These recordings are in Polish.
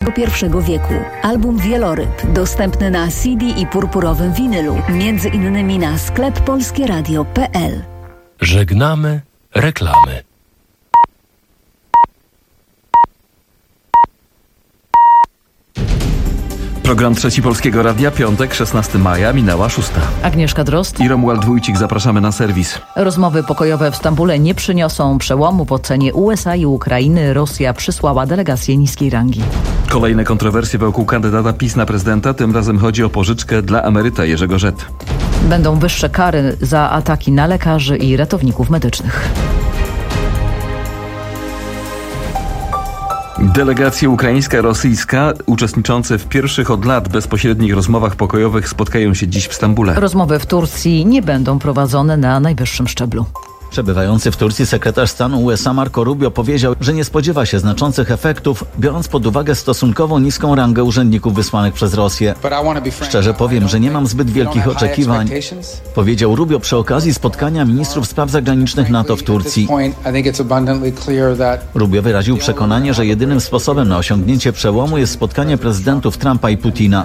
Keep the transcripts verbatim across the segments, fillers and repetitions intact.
dwudziestego pierwszego wieku. Album Wieloryb dostępny na C D i purpurowym winylu, między innymi na sklep polskieradio kropka p l. Żegnamy reklamy. Program Trzeci Polskiego Radia, piątek, szesnastego maja, minęła szósta. Agnieszka Drozd i Romuald Wójcik, zapraszamy na serwis. Rozmowy pokojowe w Stambule nie przyniosą przełomu w ocenie U S A i Ukrainy. Rosja przysłała delegację niskiej rangi. Kolejne kontrowersje wokół kandydata PiS na prezydenta. Tym razem chodzi o pożyczkę dla emeryta Jerzego Żet. Będą wyższe kary za ataki na lekarzy i ratowników medycznych. Delegacja ukraińska, rosyjska, uczestniczące w pierwszych od lat bezpośrednich rozmowach pokojowych spotkają się dziś w Stambule. Rozmowy w Turcji nie będą prowadzone na najwyższym szczeblu. Przebywający w Turcji sekretarz stanu U S A Marco Rubio powiedział, że nie spodziewa się znaczących efektów, biorąc pod uwagę stosunkowo niską rangę urzędników wysłanych przez Rosję. Szczerze powiem, że nie mam zbyt wielkich oczekiwań, powiedział Rubio przy okazji spotkania ministrów spraw zagranicznych NATO w Turcji. Rubio wyraził przekonanie, że jedynym sposobem na osiągnięcie przełomu jest spotkanie prezydentów Trumpa i Putina.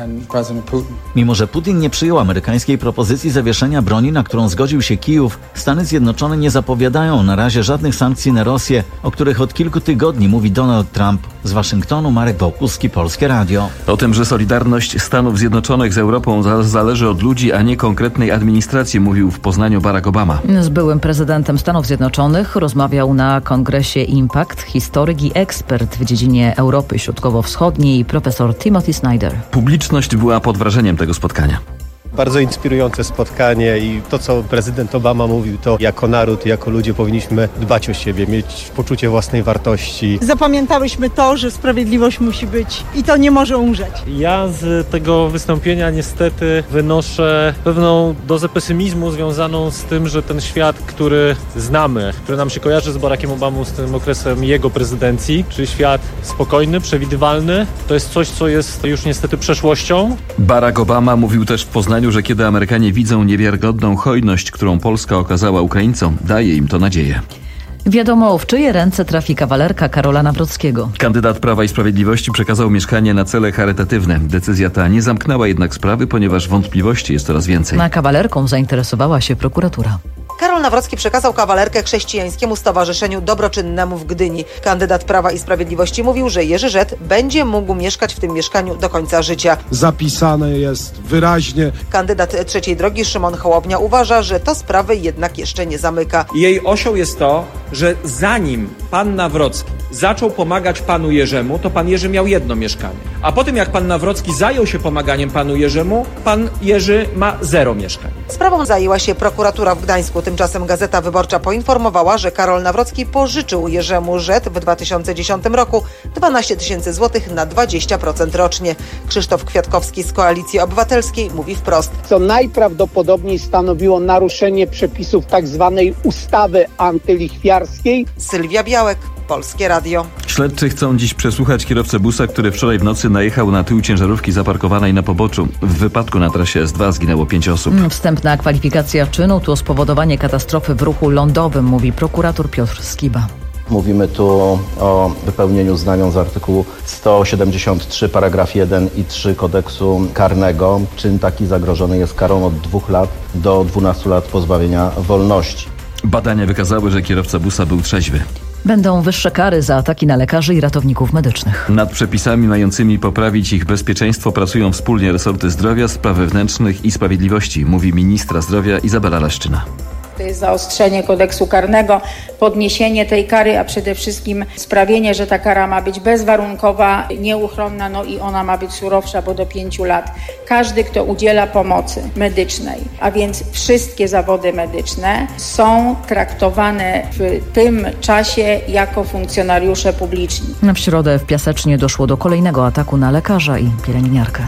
Mimo że Putin nie przyjął amerykańskiej propozycji zawieszenia broni, na którą zgodził się Kijów, Stany Zjednoczone nie zapowiadają na razie żadnych sankcji na Rosję, o których od kilku tygodni mówi Donald Trump. Z Waszyngtonu Marek Wokulski, Polskie Radio. O tym, że solidarność Stanów Zjednoczonych z Europą za- zależy od ludzi, a nie konkretnej administracji, mówił w Poznaniu Barack Obama. Z byłym prezydentem Stanów Zjednoczonych rozmawiał na kongresie Impact historyk i ekspert w dziedzinie Europy Środkowo-Wschodniej profesor Timothy Snyder. Publiczność była pod wrażeniem tego spotkania. Bardzo inspirujące spotkanie i to, co prezydent Obama mówił, to jako naród, jako ludzie powinniśmy dbać o siebie, mieć poczucie własnej wartości. Zapamiętałyśmy to, że sprawiedliwość musi być i to nie może umrzeć. Ja z tego wystąpienia niestety wynoszę pewną dozę pesymizmu związaną z tym, że ten świat, który znamy, który nam się kojarzy z Barackiem Obamą, z tym okresem jego prezydencji, czyli świat spokojny, przewidywalny, to jest coś, co jest już niestety przeszłością. Barack Obama mówił też w Poznaniu, że kiedy Amerykanie widzą niewiarygodną hojność, którą Polska okazała Ukraińcom, daje im to nadzieję. Wiadomo, w czyje ręce trafi kawalerka Karola Nawrockiego. Kandydat Prawa i Sprawiedliwości przekazał mieszkanie na cele charytatywne. Decyzja ta nie zamknęła jednak sprawy, ponieważ wątpliwości jest coraz więcej. Na kawalerką zainteresowała się prokuratura. Karol Nawrocki przekazał kawalerkę Chrześcijańskiemu Stowarzyszeniu Dobroczynnemu w Gdyni. Kandydat Prawa i Sprawiedliwości mówił, że Jerzy Żet będzie mógł mieszkać w tym mieszkaniu do końca życia. Zapisane jest wyraźnie. Kandydat Trzeciej Drogi Szymon Hołownia uważa, że to sprawy jednak jeszcze nie zamyka. Jej osią jest to, że zanim pan Nawrocki zaczął pomagać panu Jerzemu, to pan Jerzy miał jedno mieszkanie. A po tym, jak pan Nawrocki zajął się pomaganiem panu Jerzemu, pan Jerzy ma zero mieszkań. Sprawą zajęła się prokuratura w Gdańsku. Tymczasem Gazeta Wyborcza poinformowała, że Karol Nawrocki pożyczył Jerzemu Żet w dwa tysiące dziesiątym roku dwanaście tysięcy złotych na dwadzieścia procent rocznie. Krzysztof Kwiatkowski z Koalicji Obywatelskiej mówi wprost. Co najprawdopodobniej stanowiło naruszenie przepisów tak zwanej ustawy antylichwiarskiej. Sylwia Białek, Polskie Radio. Śledczy chcą dziś przesłuchać kierowcę busa, który wczoraj w nocy najechał na tył ciężarówki zaparkowanej na poboczu. W wypadku na trasie S dwa zginęło pięć osób. Wstępna kwalifikacja czynu to spowodowanie katastrofy w ruchu lądowym, mówi prokurator Piotr Skiba. Mówimy tu o wypełnieniu znamion z artykułu sto siedemdziesiąt trzy paragraf jeden i trzy kodeksu karnego. Czyn taki zagrożony jest karą od dwóch lat do dwunastu lat pozbawienia wolności. Badania wykazały, że kierowca busa był trzeźwy. Będą wyższe kary za ataki na lekarzy i ratowników medycznych. Nad przepisami mającymi poprawić ich bezpieczeństwo pracują wspólnie resorty zdrowia, spraw wewnętrznych i sprawiedliwości, mówi ministra zdrowia Izabela Leszczyna. To jest zaostrzenie kodeksu karnego, podniesienie tej kary, a przede wszystkim sprawienie, że ta kara ma być bezwarunkowa, nieuchronna, no i ona ma być surowsza, bo do pięciu lat. Każdy, kto udziela pomocy medycznej, a więc wszystkie zawody medyczne, są traktowane w tym czasie jako funkcjonariusze publiczni. W środę w Piasecznie doszło do kolejnego ataku na lekarza i pielęgniarkę.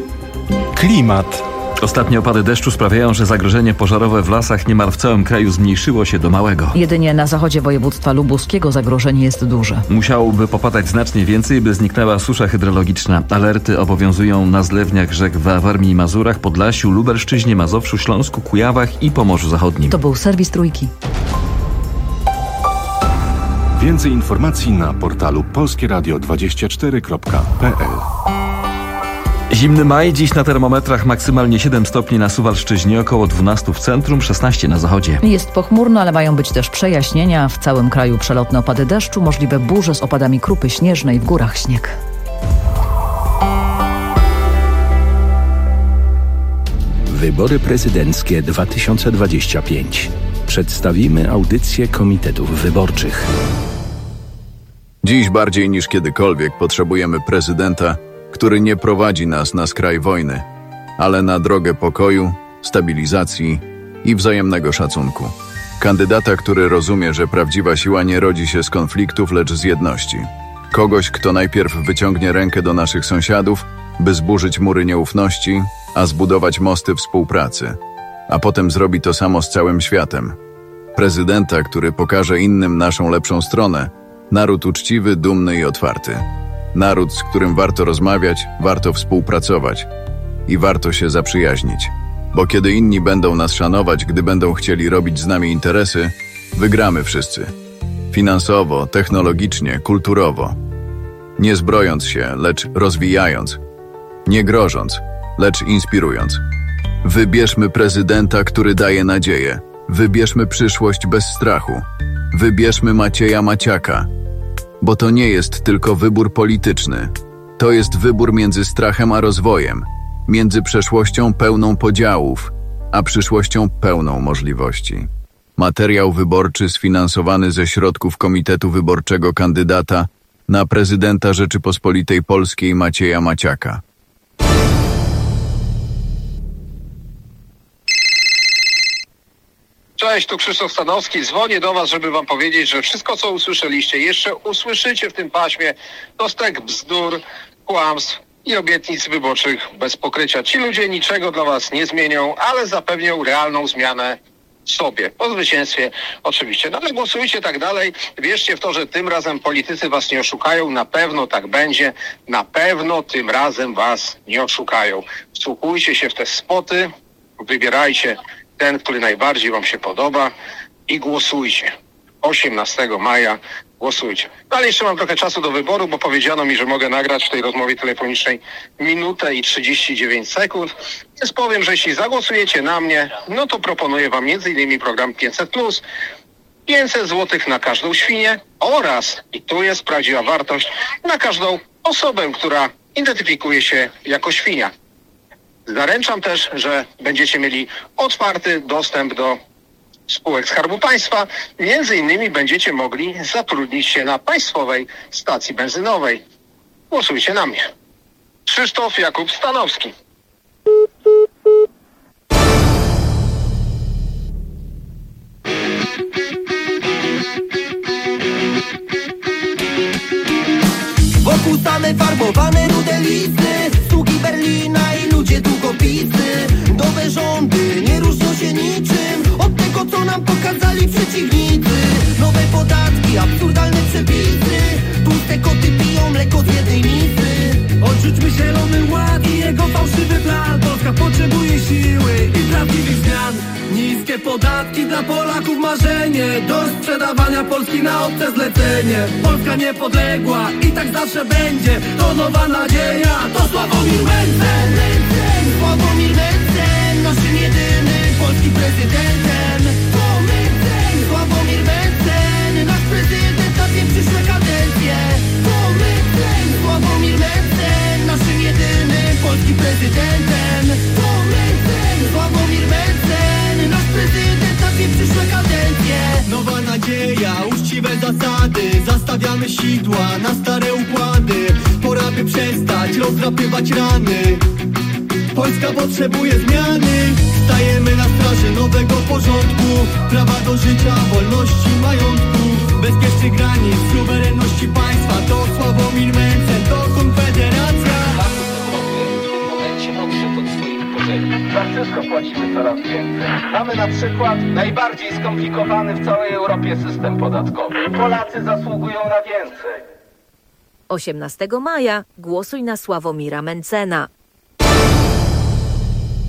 Klimat. Ostatnie opady deszczu sprawiają, że zagrożenie pożarowe w lasach niemal w całym kraju zmniejszyło się do małego. Jedynie na zachodzie województwa lubuskiego zagrożenie jest duże. Musiałoby popadać znacznie więcej, by zniknęła susza hydrologiczna. Alerty obowiązują na zlewniach rzek w Warmii i Mazurach, Podlasiu, Lubelszczyźnie, Mazowszu, Śląsku, Kujawach i Pomorzu Zachodnim. To był serwis Trójki. Więcej informacji na portalu polskie radio dwadzieścia cztery kropka p l. Zimny maj, dziś na termometrach maksymalnie siedem stopni na Suwalszczyźnie, około dwanaście w centrum, szesnaście na zachodzie. Jest pochmurno, ale mają być też przejaśnienia. W całym kraju przelotne opady deszczu, możliwe burze z opadami krupy śnieżnej, w górach śnieg. Wybory prezydenckie dwa tysiące dwadzieścia pięć. Przedstawimy audycję komitetów wyborczych. Dziś bardziej niż kiedykolwiek potrzebujemy prezydenta, który nie prowadzi nas na skraj wojny, ale na drogę pokoju, stabilizacji i wzajemnego szacunku. Kandydata, który rozumie, że prawdziwa siła nie rodzi się z konfliktów, lecz z jedności. Kogoś, kto najpierw wyciągnie rękę do naszych sąsiadów, by zburzyć mury nieufności, a zbudować mosty współpracy, a potem zrobi to samo z całym światem. Prezydenta, który pokaże innym naszą lepszą stronę, naród uczciwy, dumny i otwarty. Naród, z którym warto rozmawiać, warto współpracować i warto się zaprzyjaźnić. Bo kiedy inni będą nas szanować, gdy będą chcieli robić z nami interesy, wygramy wszyscy. Finansowo, technologicznie, kulturowo. Nie zbrojąc się, lecz rozwijając. Nie grożąc, lecz inspirując. Wybierzmy prezydenta, który daje nadzieję. Wybierzmy przyszłość bez strachu. Wybierzmy Macieja Maciaka. Bo to nie jest tylko wybór polityczny. To jest wybór między strachem a rozwojem. Między przeszłością pełną podziałów, a przyszłością pełną możliwości. Materiał wyborczy sfinansowany ze środków Komitetu Wyborczego kandydata na prezydenta Rzeczypospolitej Polskiej Macieja Maciaka. Cześć, tu Krzysztof Stanowski. Dzwonię do was, żeby wam powiedzieć, że wszystko, co usłyszeliście, jeszcze usłyszycie w tym paśmie, to stek bzdur, kłamstw i obietnic wyborczych bez pokrycia. Ci ludzie niczego dla was nie zmienią, ale zapewnią realną zmianę sobie. Po zwycięstwie oczywiście. No ale głosujcie tak dalej. Wierzcie w to, że tym razem politycy was nie oszukają. Na pewno tak będzie. Na pewno tym razem was nie oszukają. Wsłuchujcie się w te spoty. Wybierajcie ten, który najbardziej wam się podoba i głosujcie. osiemnastego maja głosujcie. No ale jeszcze mam trochę czasu do wyboru, bo powiedziano mi, że mogę nagrać w tej rozmowie telefonicznej minutę i trzydzieści dziewięć sekund. Więc powiem, że jeśli zagłosujecie na mnie, no to proponuję wam między innymi program pięćset plus, pięćset złotych na każdą świnię oraz, i tu jest prawdziwa wartość, na każdą osobę, która identyfikuje się jako świnia. Zaręczam też, że będziecie mieli otwarty dostęp do spółek Skarbu Państwa. Między innymi będziecie mogli zatrudnić się na państwowej stacji benzynowej. Głosujcie na mnie. Krzysztof Jakub Stanowski. Wokół same farbowane rude listy, sługi Berlina i ludzie długopisy. Nowe rządy nie różnią się niczym od tego, co nam pokazali przeciwnicy. Nowe podatki, absurdalne przepisy, tłuste koty piją mleko z jednej misy. Odrzućmy zielony ład i jego fałszywy plan. Polska potrzebuje siły i prawdziwych zmian. Niskie podatki dla Polaków marzenie, do sprzedawania Polski na obce zlecenie. Polska niepodległa i tak zawsze będzie, to nowa nadzieja, to Sławomir Mencen. Sławomir Mencen, naszym jedynym polskim prezydentem. To Mencen, Sławomir Mencen, nasz prezydent na dwie przyszłe kadencje. To Mencen, Sławomir Mencen, naszym jedynym polskim prezydentem. To Mencen, Sławomir Mencen, nasz prezydent na dwie przyszłe kadencje. Nowa nadzieja, uczciwe zasady, zastawiamy sidła na stare układy. Pora by przestać rozdrapywać rany. Polska potrzebuje zmiany. Stajemy na straży nowego porządku, prawa do życia, wolności, majątku, bezpiecznych granic, suwerenności państwa. To Sławomir Mencen, to Konfederacja. W momencie odszedł od swoich korzeni. Za wszystko płacimy coraz więcej. Mamy na przykład najbardziej skomplikowany w całej Europie system podatkowy. Polacy zasługują na więcej. osiemnastego maja głosuj na Sławomira Mencena.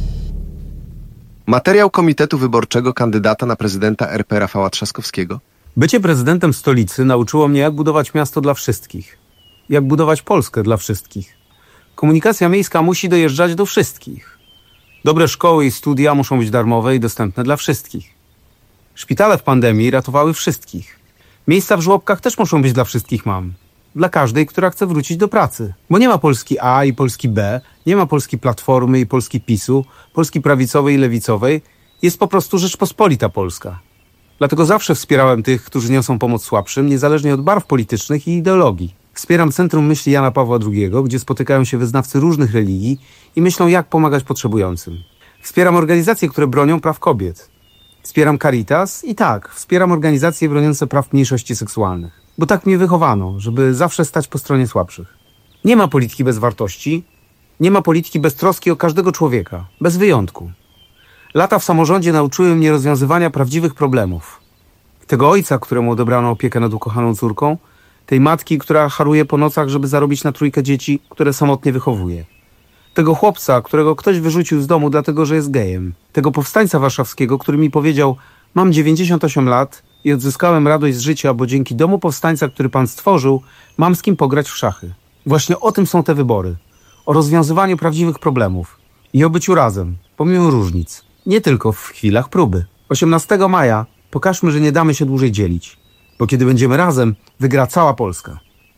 Materiał Komitetu Wyborczego kandydata na prezydenta R P Rafała Trzaskowskiego. Bycie prezydentem stolicy nauczyło mnie, jak budować miasto dla wszystkich. Jak budować Polskę dla wszystkich. Komunikacja miejska musi dojeżdżać do wszystkich. Dobre szkoły i studia muszą być darmowe i dostępne dla wszystkich. Szpitale w pandemii ratowały wszystkich. Miejsca w żłobkach też muszą być dla wszystkich mam. Dla każdej, która chce wrócić do pracy. Bo nie ma Polski A i Polski B, nie ma Polski Platformy i Polski PiSu, Polski prawicowej i lewicowej. Jest po prostu Rzeczpospolita Polska. Dlatego zawsze wspierałem tych, którzy niosą pomoc słabszym, niezależnie od barw politycznych i ideologii. Wspieram Centrum Myśli Jana Pawła drugiego, gdzie spotykają się wyznawcy różnych religii i myślą, jak pomagać potrzebującym. Wspieram organizacje, które bronią praw kobiet. Wspieram Caritas i tak, wspieram organizacje broniące praw mniejszości seksualnych. Bo tak mnie wychowano, żeby zawsze stać po stronie słabszych. Nie ma polityki bez wartości, nie ma polityki bez troski o każdego człowieka, bez wyjątku. Lata w samorządzie nauczyły mnie rozwiązywania prawdziwych problemów. Tego ojca, któremu odebrano opiekę nad ukochaną córką, tej matki, która haruje po nocach, żeby zarobić na trójkę dzieci, które samotnie wychowuje. Tego chłopca, którego ktoś wyrzucił z domu dlatego, że jest gejem. Tego powstańca warszawskiego, który mi powiedział: mam dziewięćdziesiąt osiem lat i odzyskałem radość z życia, bo dzięki domu powstańca, który pan stworzył, mam z kim pograć w szachy. Właśnie o tym są te wybory. O rozwiązywaniu prawdziwych problemów. I o byciu razem, pomimo różnic. Nie tylko w chwilach próby. osiemnastego maja pokażmy, że nie damy się dłużej dzielić. Bo kiedy będziemy razem, wygra cała Polska.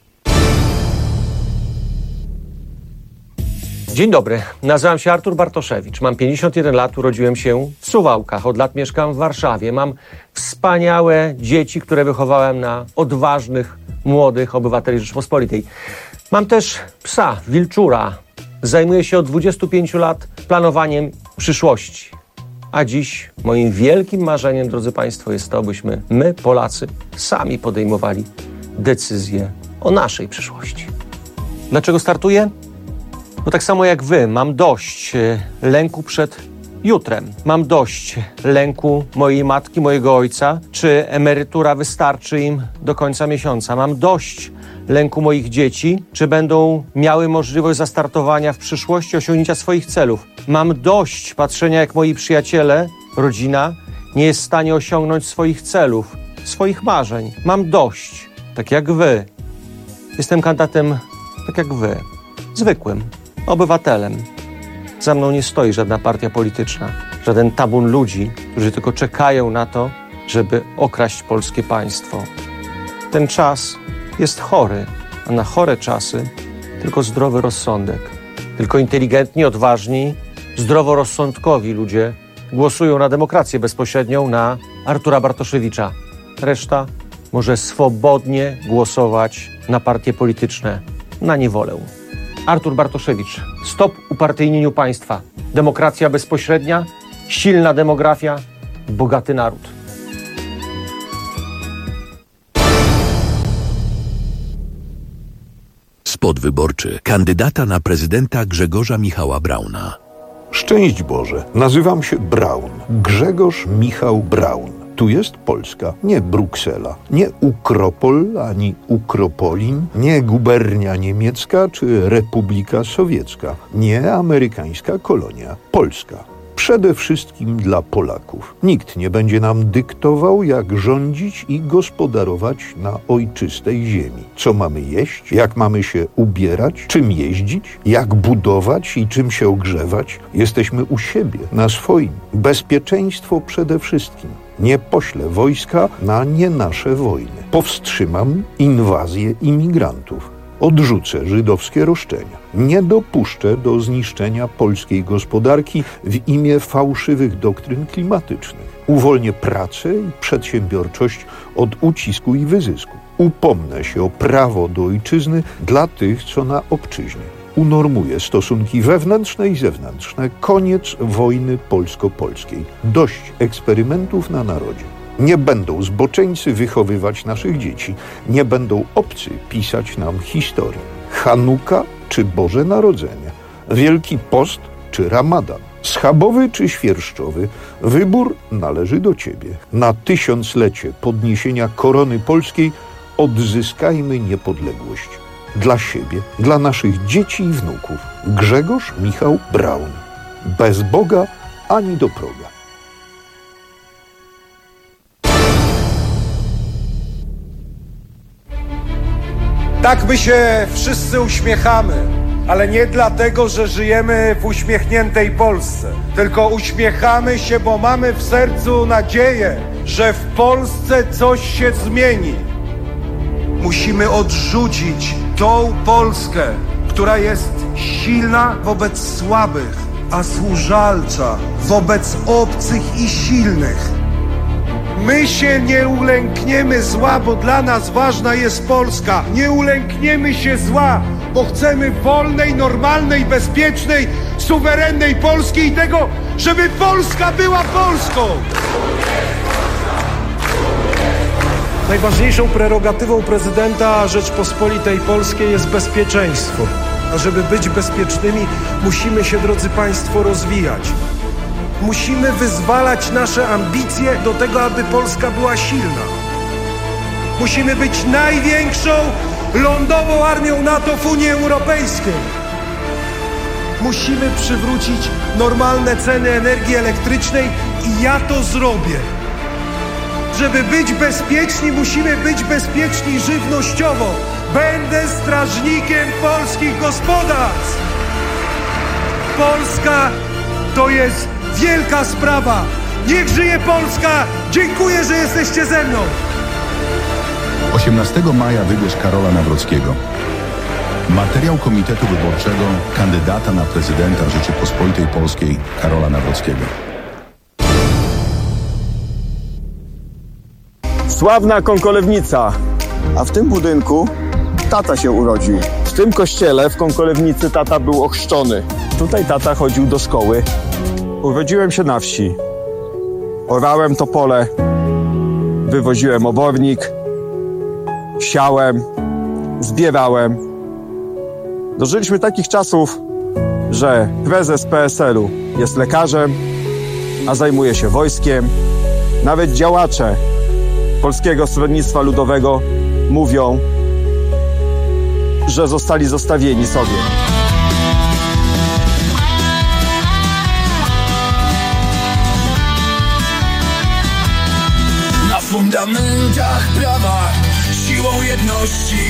Dzień dobry, nazywam się Artur Bartoszewicz, mam pięćdziesiąt jeden lat, urodziłem się w Suwałkach, od lat mieszkam w Warszawie. Mam wspaniałe dzieci, które wychowałem na odważnych, młodych obywateli Rzeczypospolitej. Mam też psa, wilczura. Zajmuję się od dwudziestu pięciu lat planowaniem przyszłości. A dziś moim wielkim marzeniem, drodzy Państwo, jest to, byśmy my, Polacy, sami podejmowali decyzje o naszej przyszłości. Dlaczego startuję? Bo tak samo jak wy, mam dość lęku przed jutrem. Mam dość lęku mojej matki, mojego ojca, czy emerytura wystarczy im do końca miesiąca. Mam dość lęku moich dzieci, czy będą miały możliwość zastartowania w przyszłości, osiągnięcia swoich celów. Mam dość patrzenia, jak moi przyjaciele, rodzina nie jest w stanie osiągnąć swoich celów, swoich marzeń. Mam dość, tak jak wy. Jestem kandydatem tak jak wy, zwykłym obywatelem. Za mną nie stoi żadna partia polityczna, żaden tabun ludzi, którzy tylko czekają na to, żeby okraść polskie państwo. Ten czas jest chory, a na chore czasy tylko zdrowy rozsądek. Tylko inteligentni, odważni, zdroworozsądkowi ludzie głosują na demokrację bezpośrednią, na Artura Bartoszewicza. Reszta może swobodnie głosować na partie polityczne, na niewolę. Artur Bartoszewicz. Stop upartyjnieniu państwa. Demokracja bezpośrednia, silna demografia, bogaty naród. Spot wyborczy kandydata na prezydenta Grzegorza Michała Brauna. Szczęść Boże, nazywam się Braun. Grzegorz Michał Braun. Tu jest Polska, nie Bruksela, nie Ukropol ani Ukropolin, nie gubernia niemiecka czy Republika Sowiecka, nie amerykańska kolonia. Polska. Przede wszystkim dla Polaków. Nikt nie będzie nam dyktował, jak rządzić i gospodarować na ojczystej ziemi. Co mamy jeść, jak mamy się ubierać, czym jeździć, jak budować i czym się ogrzewać. Jesteśmy u siebie, na swoim. Bezpieczeństwo przede wszystkim. Nie poślę wojska na nie nasze wojny. Powstrzymam inwazję imigrantów. Odrzucę żydowskie roszczenia. Nie dopuszczę do zniszczenia polskiej gospodarki w imię fałszywych doktryn klimatycznych. Uwolnię pracę i przedsiębiorczość od ucisku i wyzysku. Upomnę się o prawo do ojczyzny dla tych, co na obczyźnie. Unormuję stosunki wewnętrzne i zewnętrzne. Koniec wojny polsko-polskiej. Dość eksperymentów na narodzie. Nie będą zboczeńcy wychowywać naszych dzieci. Nie będą obcy pisać nam historii. Chanuka czy Boże Narodzenie. Wielki Post czy Ramadan. Schabowy czy świerszczowy. Wybór należy do Ciebie. Na tysiąclecie podniesienia korony polskiej odzyskajmy niepodległość. Dla siebie, dla naszych dzieci i wnuków. Grzegorz Michał Braun. Bez Boga ani do proga. Tak my się wszyscy uśmiechamy, ale nie dlatego, że żyjemy w uśmiechniętej Polsce, tylko uśmiechamy się, bo mamy w sercu nadzieję, że w Polsce coś się zmieni. Musimy odrzucić tą Polskę, która jest silna wobec słabych, a służalcza wobec obcych i silnych. My się nie ulękniemy zła, bo dla nas ważna jest Polska. Nie ulękniemy się zła, bo chcemy wolnej, normalnej, bezpiecznej, suwerennej Polski i tego, żeby Polska była Polską. Najważniejszą prerogatywą prezydenta Rzeczpospolitej Polskiej jest bezpieczeństwo. A żeby być bezpiecznymi, musimy się, drodzy Państwo, rozwijać. Musimy wyzwalać nasze ambicje do tego, aby Polska była silna. Musimy być największą lądową armią NATO w Unii Europejskiej. Musimy przywrócić normalne ceny energii elektrycznej i ja to zrobię. Żeby być bezpieczni, musimy być bezpieczni żywnościowo. Będę strażnikiem polskich gospodarstw. Polska to jest wielka sprawa. Niech żyje Polska! Dziękuję, że jesteście ze mną. osiemnastego maja wybierz Karola Nawrockiego. Materiał Komitetu Wyborczego kandydata na prezydenta Rzeczypospolitej Polskiej Karola Nawrockiego. Sławna Kąkolewnica. A w tym budynku tata się urodził. W tym kościele w Kąkolewnicy tata był ochrzczony. Tutaj tata chodził do szkoły. Urodziłem się na wsi. Orałem to pole, wywoziłem obornik, siałem, zbierałem. Dożyliśmy takich czasów, że prezes P S L u jest lekarzem, a zajmuje się wojskiem. Nawet działacze Polskiego Stronnictwa Ludowego mówią, że zostali zostawieni sobie. Na fundamentach prawa, siłą jedności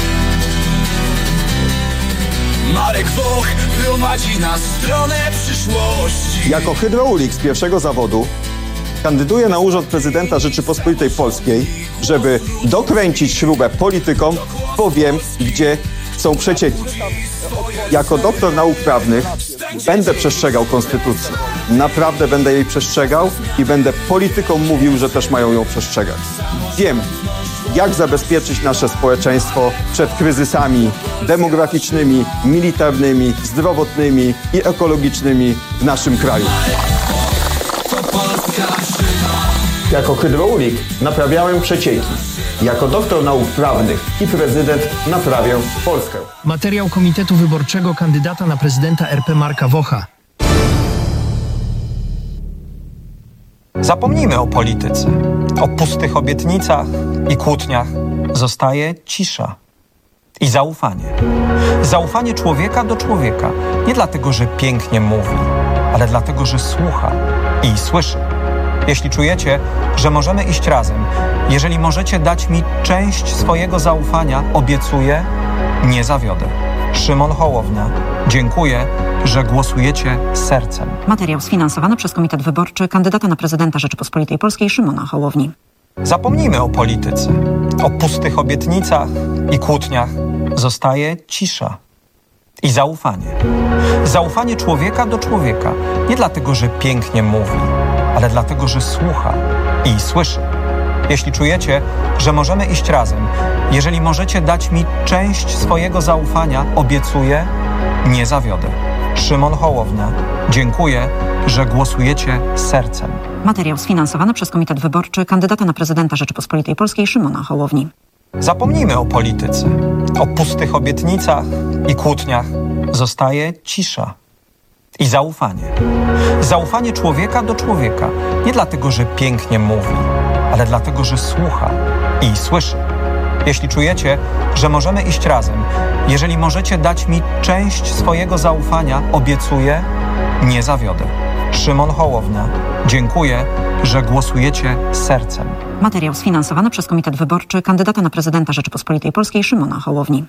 Marek Woch prowadzi nas w stronę przyszłości. Jako hydraulik z pierwszego zawodu kandyduję na urząd prezydenta Rzeczypospolitej Polskiej, żeby dokręcić śrubę politykom, bo wiem, gdzie chcą przecieki. Jako doktor nauk prawnych będę przestrzegał konstytucji. Naprawdę będę jej przestrzegał i będę politykom mówił, że też mają ją przestrzegać. Wiem, jak zabezpieczyć nasze społeczeństwo przed kryzysami demograficznymi, militarnymi, zdrowotnymi i ekologicznymi w naszym kraju. Jako hydraulik naprawiałem przecieki. Jako doktor nauk prawnych i prezydent naprawię Polskę. Materiał Komitetu Wyborczego kandydata na prezydenta R P Marka Wocha. Zapomnijmy o polityce, o pustych obietnicach i kłótniach. Zostaje cisza i zaufanie. Zaufanie człowieka do człowieka. Nie dlatego, że pięknie mówi, ale dlatego, że słucha i słyszy. Jeśli czujecie, że możemy iść razem, jeżeli możecie dać mi część swojego zaufania, obiecuję, nie zawiodę. Szymon Hołownia. Dziękuję, że głosujecie sercem. Materiał sfinansowany przez Komitet Wyborczy kandydata na prezydenta Rzeczypospolitej Polskiej Szymona Hołowni. Zapomnijmy o polityce, o pustych obietnicach i kłótniach. Zostaje cisza i zaufanie. Zaufanie człowieka do człowieka. Nie dlatego, że pięknie mówi, ale dlatego, że słucha i słyszy. Jeśli czujecie, że możemy iść razem, jeżeli możecie dać mi część swojego zaufania, obiecuję, nie zawiodę. Szymon Hołownia. Dziękuję, że głosujecie sercem. Materiał sfinansowany przez Komitet Wyborczy kandydata na prezydenta Rzeczypospolitej Polskiej Szymona Hołowni. Zapomnijmy o polityce, o pustych obietnicach i kłótniach. Zostaje cisza i zaufanie. Zaufanie człowieka do człowieka. Nie dlatego, że pięknie mówi, ale dlatego, że słucha i słyszy. Jeśli czujecie, że możemy iść razem, jeżeli możecie dać mi część swojego zaufania, obiecuję, nie zawiodę. Szymon Hołownia. Dziękuję, że głosujecie sercem. Materiał sfinansowany przez Komitet Wyborczy kandydata na prezydenta Rzeczypospolitej Polskiej Szymona Hołowni.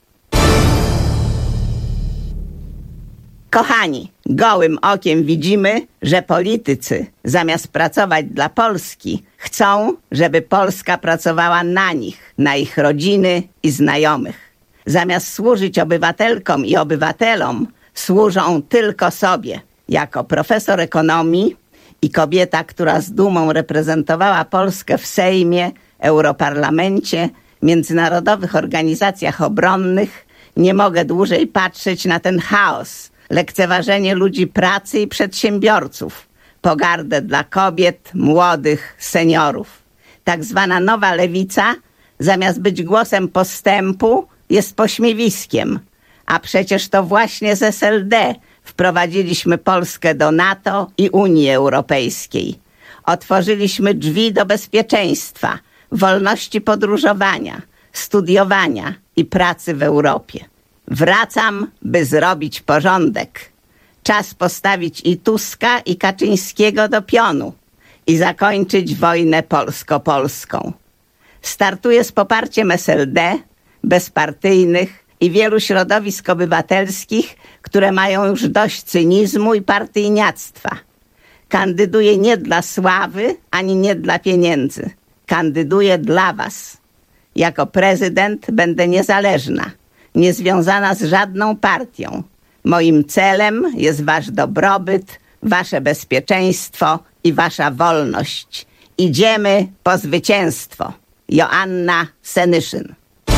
Kochani, gołym okiem widzimy, że politycy zamiast pracować dla Polski, chcą, żeby Polska pracowała na nich, na ich rodziny i znajomych. Zamiast służyć obywatelkom i obywatelom, służą tylko sobie. Jako profesor ekonomii i kobieta, która z dumą reprezentowała Polskę w Sejmie, Europarlamencie, międzynarodowych organizacjach obronnych, nie mogę dłużej patrzeć na ten chaos, lekceważenie ludzi pracy i przedsiębiorców, pogardę dla kobiet, młodych, seniorów. Tak zwana nowa lewica, zamiast być głosem postępu, jest pośmiewiskiem. A przecież to właśnie z S L D wprowadziliśmy Polskę do NATO i Unii Europejskiej. Otworzyliśmy drzwi do bezpieczeństwa, wolności podróżowania, studiowania i pracy w Europie. Wracam, by zrobić porządek. Czas postawić i Tuska, i Kaczyńskiego do pionu i zakończyć wojnę polsko-polską. Startuję z poparciem S L D, bezpartyjnych i wielu środowisk obywatelskich, które mają już dość cynizmu i partyjniactwa. Kandyduję nie dla sławy, ani nie dla pieniędzy. Kandyduję dla was. Jako prezydent będę niezależna, niezwiązana z żadną partią. Moim celem jest wasz dobrobyt, wasze bezpieczeństwo i wasza wolność. Idziemy po zwycięstwo. Joanna Senyszyn.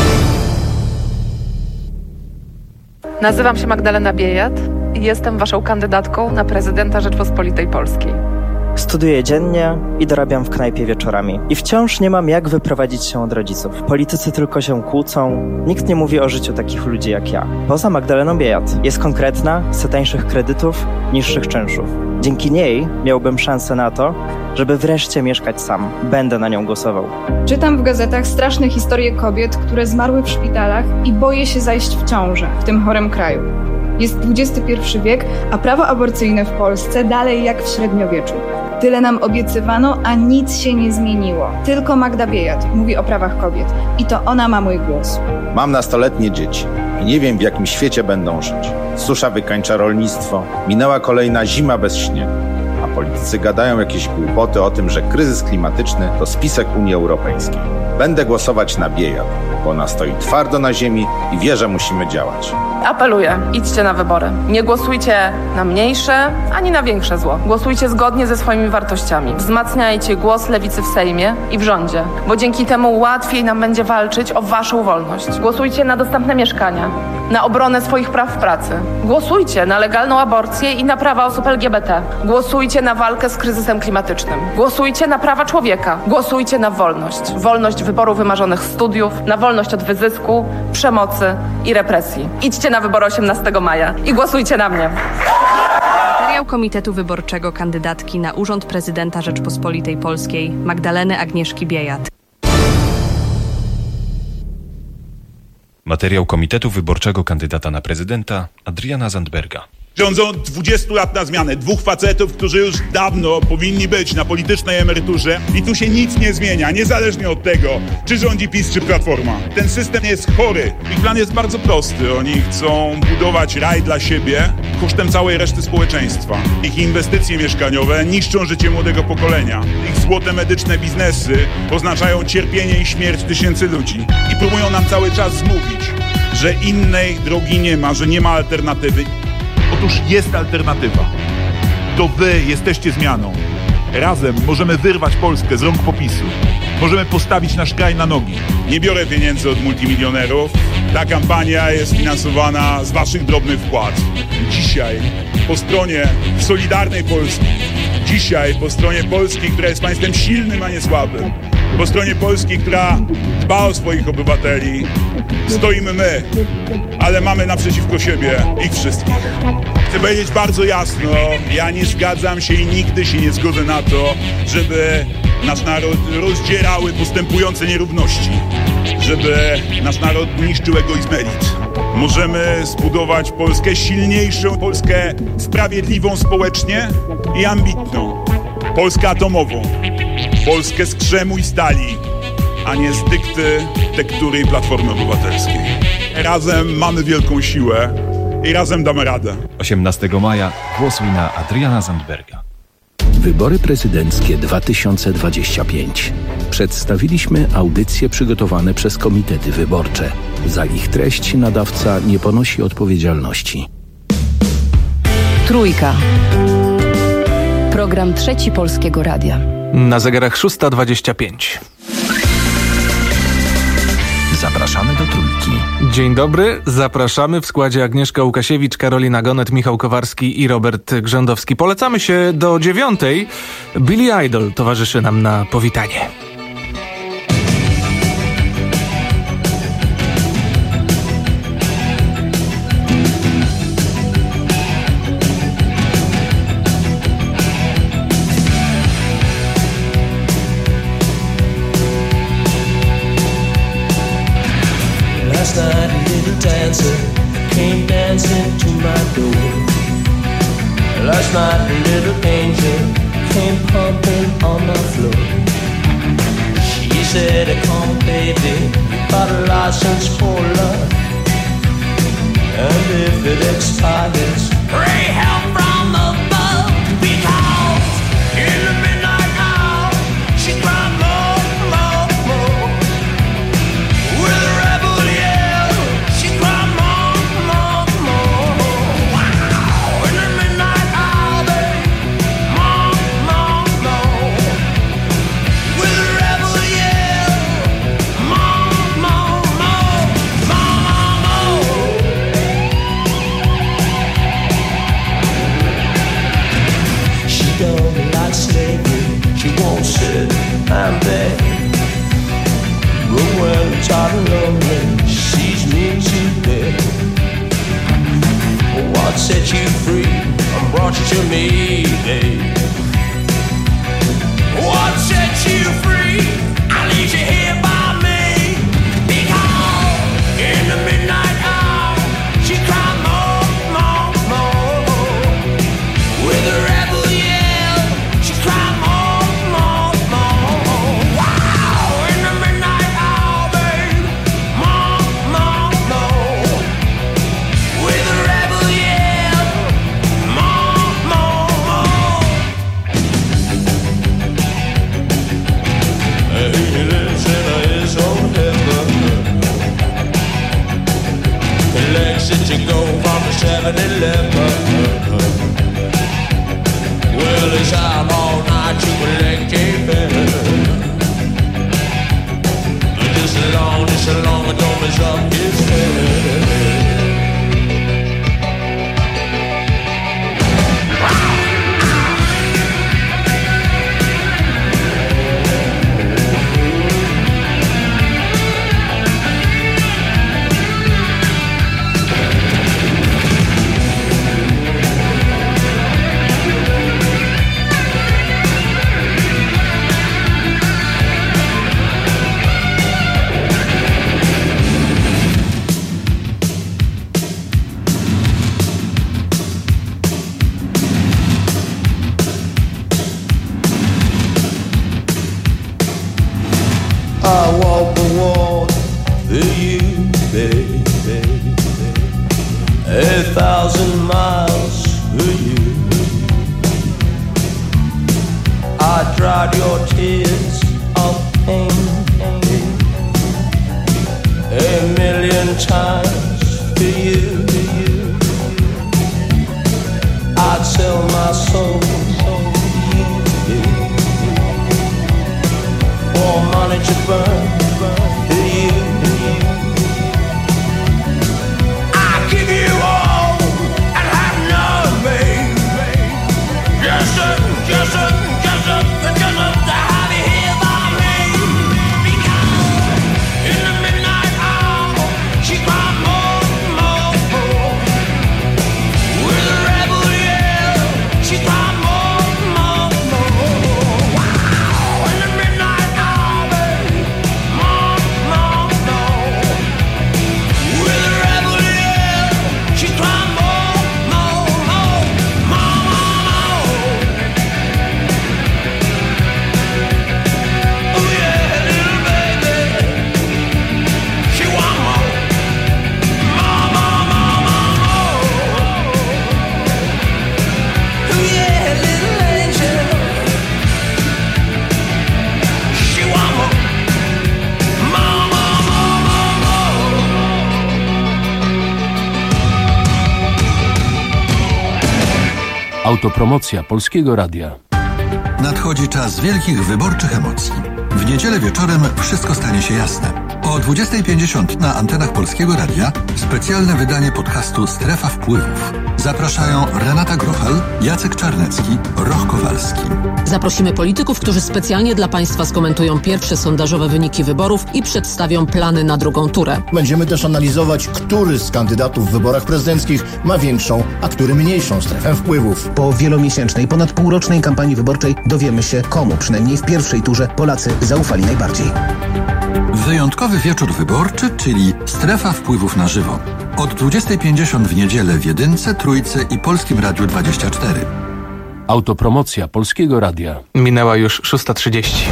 Nazywam się Magdalena Biejat i jestem waszą kandydatką na prezydenta Rzeczpospolitej Polskiej. Studiuję dziennie i dorabiam w knajpie wieczorami. I wciąż nie mam jak wyprowadzić się od rodziców. Politycy tylko się kłócą. Nikt nie mówi o życiu takich ludzi jak ja. Poza Magdaleną Biejat. Jest konkretna, chce tańszych kredytów, niższych czynszów. Dzięki niej miałbym szansę na to, żeby wreszcie mieszkać sam. Będę na nią głosował. Czytam w gazetach straszne historie kobiet, które zmarły w szpitalach i boję się zajść w ciążę w tym chorym kraju. Jest dwudziesty pierwszy wiek, a prawo aborcyjne w Polsce dalej jak w średniowieczu. Tyle nam obiecywano, a nic się nie zmieniło. Tylko Magda Biejat mówi o prawach kobiet i to ona ma mój głos. Mam nastoletnie dzieci i nie wiem, w jakim świecie będą żyć. Susza wykańcza rolnictwo, minęła kolejna zima bez śniegu, a politycy gadają jakieś głupoty o tym, że kryzys klimatyczny to spisek Unii Europejskiej. Będę głosować na Biejat, bo ona stoi twardo na ziemi i wie, że musimy działać. Apeluję, idźcie na wybory. Nie głosujcie na mniejsze, ani na większe zło. Głosujcie zgodnie ze swoimi wartościami. Wzmacniajcie głos lewicy w Sejmie i w rządzie, bo dzięki temu łatwiej nam będzie walczyć o waszą wolność. Głosujcie na dostępne mieszkania, na obronę swoich praw w pracy. Głosujcie na legalną aborcję i na prawa osób L G B T. Głosujcie na walkę z kryzysem klimatycznym. Głosujcie na prawa człowieka. Głosujcie na wolność. Wolność wyboru wymarzonych studiów, na wolność od wyzysku, przemocy i represji. Idźcie na wybory osiemnastego maja i głosujcie na mnie. Materiał Komitetu Wyborczego kandydatki na urząd prezydenta Rzeczpospolitej Polskiej Magdaleny Agnieszki Biejat. Materiał Komitetu Wyborczego kandydata na prezydenta Adriana Zandberga. Rządzą dwudziestu lat na zmianę. Dwóch facetów, którzy już dawno powinni być na politycznej emeryturze i tu się nic nie zmienia, niezależnie od tego, czy rządzi PiS, czy Platforma. Ten system jest chory. Ich plan jest bardzo prosty. Oni chcą budować raj dla siebie kosztem całej reszty społeczeństwa. Ich inwestycje mieszkaniowe niszczą życie młodego pokolenia. Ich złote medyczne biznesy oznaczają cierpienie i śmierć tysięcy ludzi. I próbują nam cały czas zmówić, że innej drogi nie ma, że nie ma alternatywy. Otóż jest alternatywa. To wy jesteście zmianą. Razem możemy wyrwać Polskę z rąk PiSu. Możemy postawić nasz kraj na nogi. Nie biorę pieniędzy od multimilionerów. Ta kampania jest finansowana z waszych drobnych wpłat. Dzisiaj po stronie Solidarnej Polski, dzisiaj po stronie Polski, która jest państwem silnym, a nie słabym, po stronie Polski, która dba o swoich obywateli, stoimy my, ale mamy naprzeciwko siebie ich wszystkich. Chcę powiedzieć bardzo jasno, ja nie zgadzam się i nigdy się nie zgodzę na to, żeby nasz naród rozdzierały postępujące nierówności, żeby nasz naród niszczył egoizm elit. Możemy zbudować Polskę silniejszą, Polskę sprawiedliwą społecznie i ambitną, Polskę atomową. Polskę z krzemu i stali, a nie z dykty, tektury i Platformy Obywatelskiej. Razem mamy wielką siłę i razem damy radę. osiemnastego maja głosuj na Adriana Zandberga. Wybory prezydenckie dwa tysiące dwadzieścia pięć. Przedstawiliśmy audycje przygotowane przez komitety wyborcze. Za ich treść nadawca nie ponosi odpowiedzialności. Trójka. Program Trzeci Polskiego Radia. Na zegarach szósta dwadzieścia pięć. Zapraszamy do Trójki. Dzień dobry, zapraszamy w składzie Agnieszka Łukasiewicz, Karolina Gonet, Michał Kowarski i Robert Grzędowski. Polecamy się do dziewiątej. Billy Idol towarzyszy nam na powitanie. Last night a little dancer came dancing to my door. Last night a little angel came pumping on my floor. She said, come baby, got a license for love, and if it expires, pray help from above. Because in the midnight hour she cried more, more, more. With a rebel yell she cried more, more, more. Wow. In the midnight hour, babe, more, more, more. With a rebel yell, more, more, more, more, more. She don't like slavery, she won't sit and beg. But when I'm tired and lonely, she sees me today. What set you free and brought you to me, babe? What set you free? I leave you here by me. Because in the midnight hour she cried more, more, more. With a rebel yell she cried more, more, more. Wow. In the midnight hour, babe, more, more, more. With a rebel yell, more, more, more. He lives in his own heaven. He likes it to go from the seven eleven. Well, he's out all night to collect a bill. Just as long, just as long as don't mess up his head. I walk the walk for you, baby. A thousand miles for you. I dried your tears of pain a million times for you. I'd sell my soul for you. More money to burn for you. I give you all and have none, babe. Just a, just a, just a, just a to have you here by me. Because in the midnight hour she cried more, more, more. With a rebel yell she cried more, more, more. Wow. In the midnight hour, babe. Autopromocja Polskiego Radia. Nadchodzi czas wielkich wyborczych emocji. W niedzielę wieczorem wszystko stanie się jasne. O dwudziestej pięćdziesiąt na antenach Polskiego Radia specjalne wydanie podcastu Strefa Wpływów. Zapraszają Renata Grochal, Jacek Czarnecki, Roch Kowalski. Zaprosimy polityków, którzy specjalnie dla Państwa skomentują pierwsze sondażowe wyniki wyborów i przedstawią plany na drugą turę. Będziemy też analizować, który z kandydatów w wyborach prezydenckich ma większą, a który mniejszą strefę wpływów. Po wielomiesięcznej, ponad półrocznej kampanii wyborczej dowiemy się, komu przynajmniej w pierwszej turze Polacy zaufali najbardziej. Wyjątkowy wieczór wyborczy, czyli Strefa Wpływów na żywo. Od dwudziestej pięćdziesiąt w niedzielę w Jedynce, Trójce i Polskim Radiu dwadzieścia cztery. Autopromocja Polskiego Radia. Minęła już szósta trzydzieści.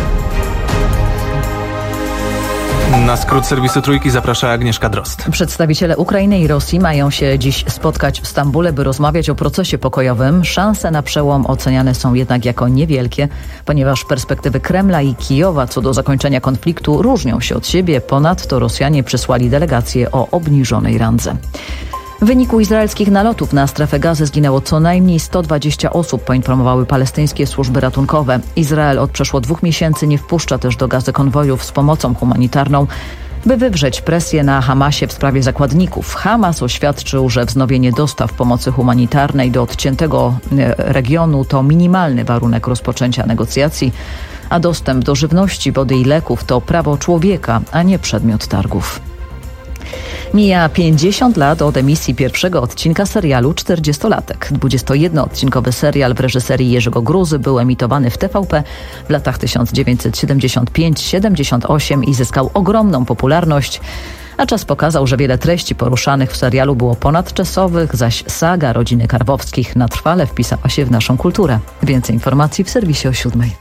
Na skrót serwisu Trójki zaprasza Agnieszka Drozd. Przedstawiciele Ukrainy i Rosji mają się dziś spotkać w Stambule, by rozmawiać o procesie pokojowym. Szanse na przełom oceniane są jednak jako niewielkie, ponieważ perspektywy Kremla i Kijowa co do zakończenia konfliktu różnią się od siebie. Ponadto Rosjanie przysłali delegację o obniżonej randze. W wyniku izraelskich nalotów na strefę Gazy zginęło co najmniej sto dwadzieścia osób, poinformowały palestyńskie służby ratunkowe. Izrael od przeszło dwóch miesięcy nie wpuszcza też do Gazy konwojów z pomocą humanitarną, by wywrzeć presję na Hamasie w sprawie zakładników. Hamas oświadczył, że wznowienie dostaw pomocy humanitarnej do odciętego regionu to minimalny warunek rozpoczęcia negocjacji, a dostęp do żywności, wody i leków to prawo człowieka, a nie przedmiot targów. Mija pięćdziesiąt lat od emisji pierwszego odcinka serialu czterdziestolatek. dwudziestojednoodcinkowy serial w reżyserii Jerzego Gruzy był emitowany w T V P w latach tysiąc dziewięćset siedemdziesiąt pięć siedemdziesiąt osiem i zyskał ogromną popularność, a czas pokazał, że wiele treści poruszanych w serialu było ponadczasowych, zaś saga rodziny Karwowskich na trwale wpisała się w naszą kulturę. Więcej informacji w serwisie o siódmej.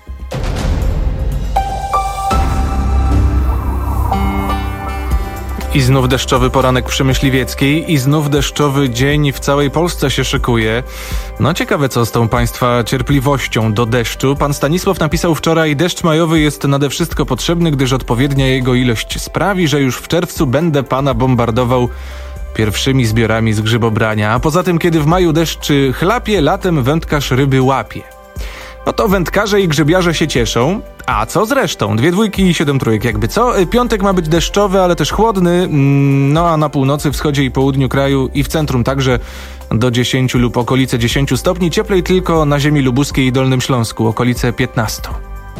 I znów deszczowy poranek przy Myśliwieckiej i znów deszczowy dzień w całej Polsce się szykuje. No ciekawe, co z tą Państwa cierpliwością do deszczu. Pan Stanisław napisał wczoraj: deszcz majowy jest nade wszystko potrzebny, gdyż odpowiednia jego ilość sprawi, że już w czerwcu będę Pana bombardował pierwszymi zbiorami z grzybobrania. A poza tym, kiedy w maju deszcz chlapie, latem wędkarz ryby łapie. No to wędkarze i grzybiarze się cieszą. A co z resztą? Dwie dwójki i siedem trójek jakby co? Piątek ma być deszczowy, ale też chłodny. No a na północy, wschodzie i południu kraju i w centrum także do dziesięciu lub okolice dziesięciu stopni. Cieplej tylko na ziemi lubuskiej i Dolnym Śląsku, okolice piętnastu.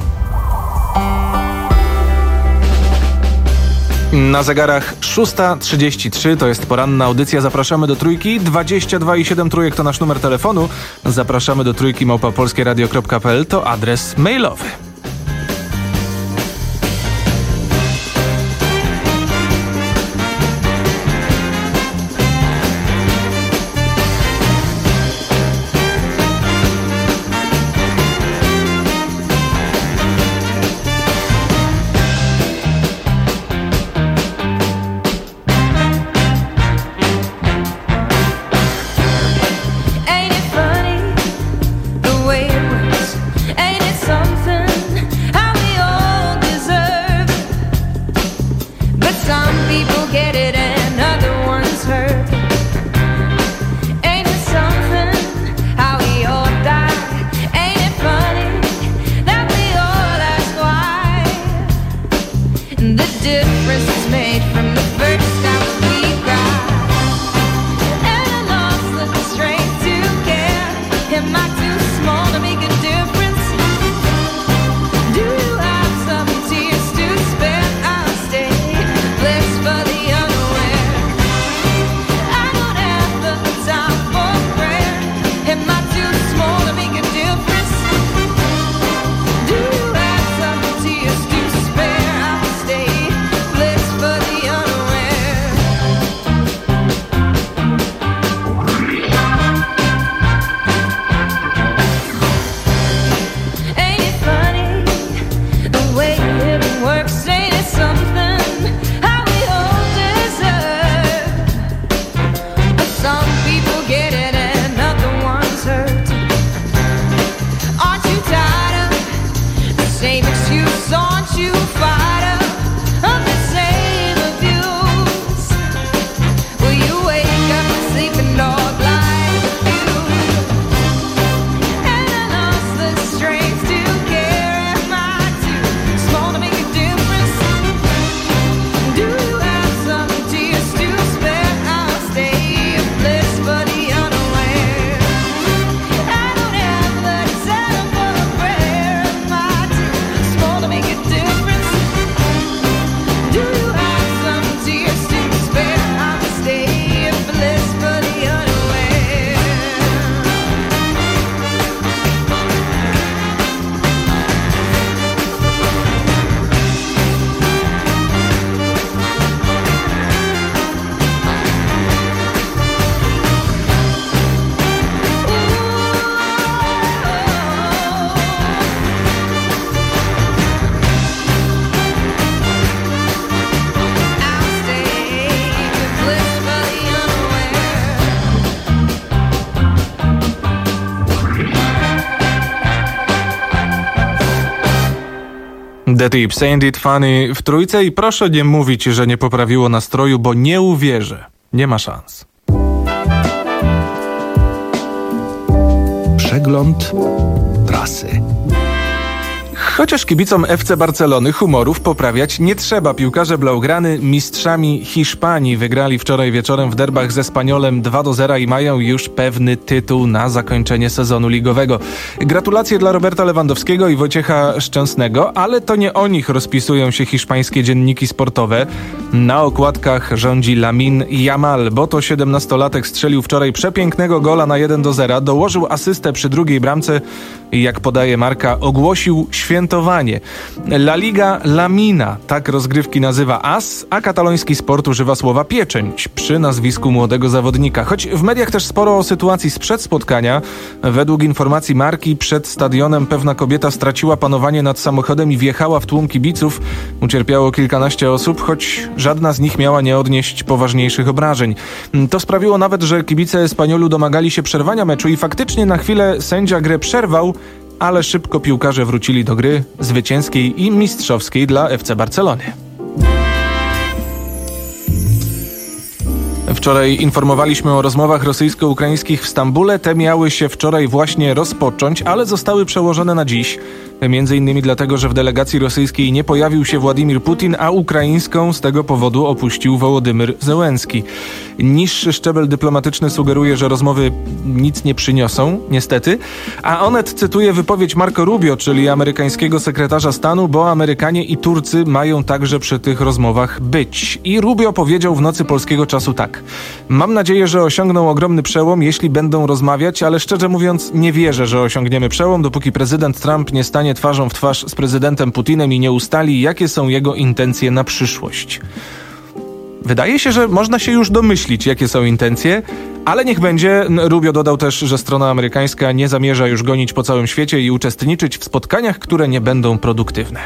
Na zegarach szósta trzydzieści trzy, to jest poranna audycja. Zapraszamy do Trójki. dwadzieścia dwa i siedem trójek to nasz numer telefonu. Zapraszamy do Trójki małpa polskieradio kropka p l, to adres mailowy. Ain't it funny the way it works? Ain't it something? The Tips, Ain't It Funny w trójce i proszę nie mówić, że nie poprawiło nastroju, bo nie uwierzę. Nie ma szans. Przegląd prasy. Chociaż kibicom F C Barcelony humorów poprawiać nie trzeba. Piłkarze blaugrany mistrzami Hiszpanii wygrali wczoraj wieczorem w derbach ze Espanyolem dwa do zera i mają już pewny tytuł na zakończenie sezonu ligowego. Gratulacje dla Roberta Lewandowskiego i Wojciecha Szczęsnego, ale to nie o nich rozpisują się hiszpańskie dzienniki sportowe. Na okładkach rządzi Lamin Yamal, bo to siedemnastolatek strzelił wczoraj przepięknego gola na jeden do zera, dołożył asystę przy drugiej bramce i jak podaje Marca, ogłosił świętowanie. La Liga Lamina, tak rozgrywki nazywa As, a kataloński sport używa słowa pieczęć przy nazwisku młodego zawodnika. Choć w mediach też sporo o sytuacji sprzed spotkania. Według informacji Marki przed stadionem pewna kobieta straciła panowanie nad samochodem i wjechała w tłum kibiców. Ucierpiało kilkanaście osób, choć żadna z nich miała nie odnieść poważniejszych obrażeń. To sprawiło nawet, że kibice Espanyolu domagali się przerwania meczu i faktycznie na chwilę sędzia grę przerwał, ale szybko piłkarze wrócili do gry zwycięskiej i mistrzowskiej dla F C Barcelony. Wczoraj informowaliśmy o rozmowach rosyjsko-ukraińskich w Stambule. Te miały się wczoraj właśnie rozpocząć, ale zostały przełożone na dziś. Między innymi dlatego, że w delegacji rosyjskiej nie pojawił się Władimir Putin, a ukraińską z tego powodu opuścił Wołodymyr Zełenski. Niższy szczebel dyplomatyczny sugeruje, że rozmowy nic nie przyniosą, niestety, a Onet cytuje wypowiedź Marco Rubio, czyli amerykańskiego sekretarza stanu, bo Amerykanie i Turcy mają także przy tych rozmowach być. I Rubio powiedział w nocy polskiego czasu tak. Mam nadzieję, że osiągną ogromny przełom, jeśli będą rozmawiać, ale szczerze mówiąc nie wierzę, że osiągniemy przełom, dopóki prezydent Trump nie stanie twarzą w twarz z prezydentem Putinem i nie ustali, jakie są jego intencje na przyszłość. Wydaje się, że można się już domyślić, jakie są intencje, ale niech będzie. Rubio dodał też, że strona amerykańska nie zamierza już gonić po całym świecie i uczestniczyć w spotkaniach, które nie będą produktywne.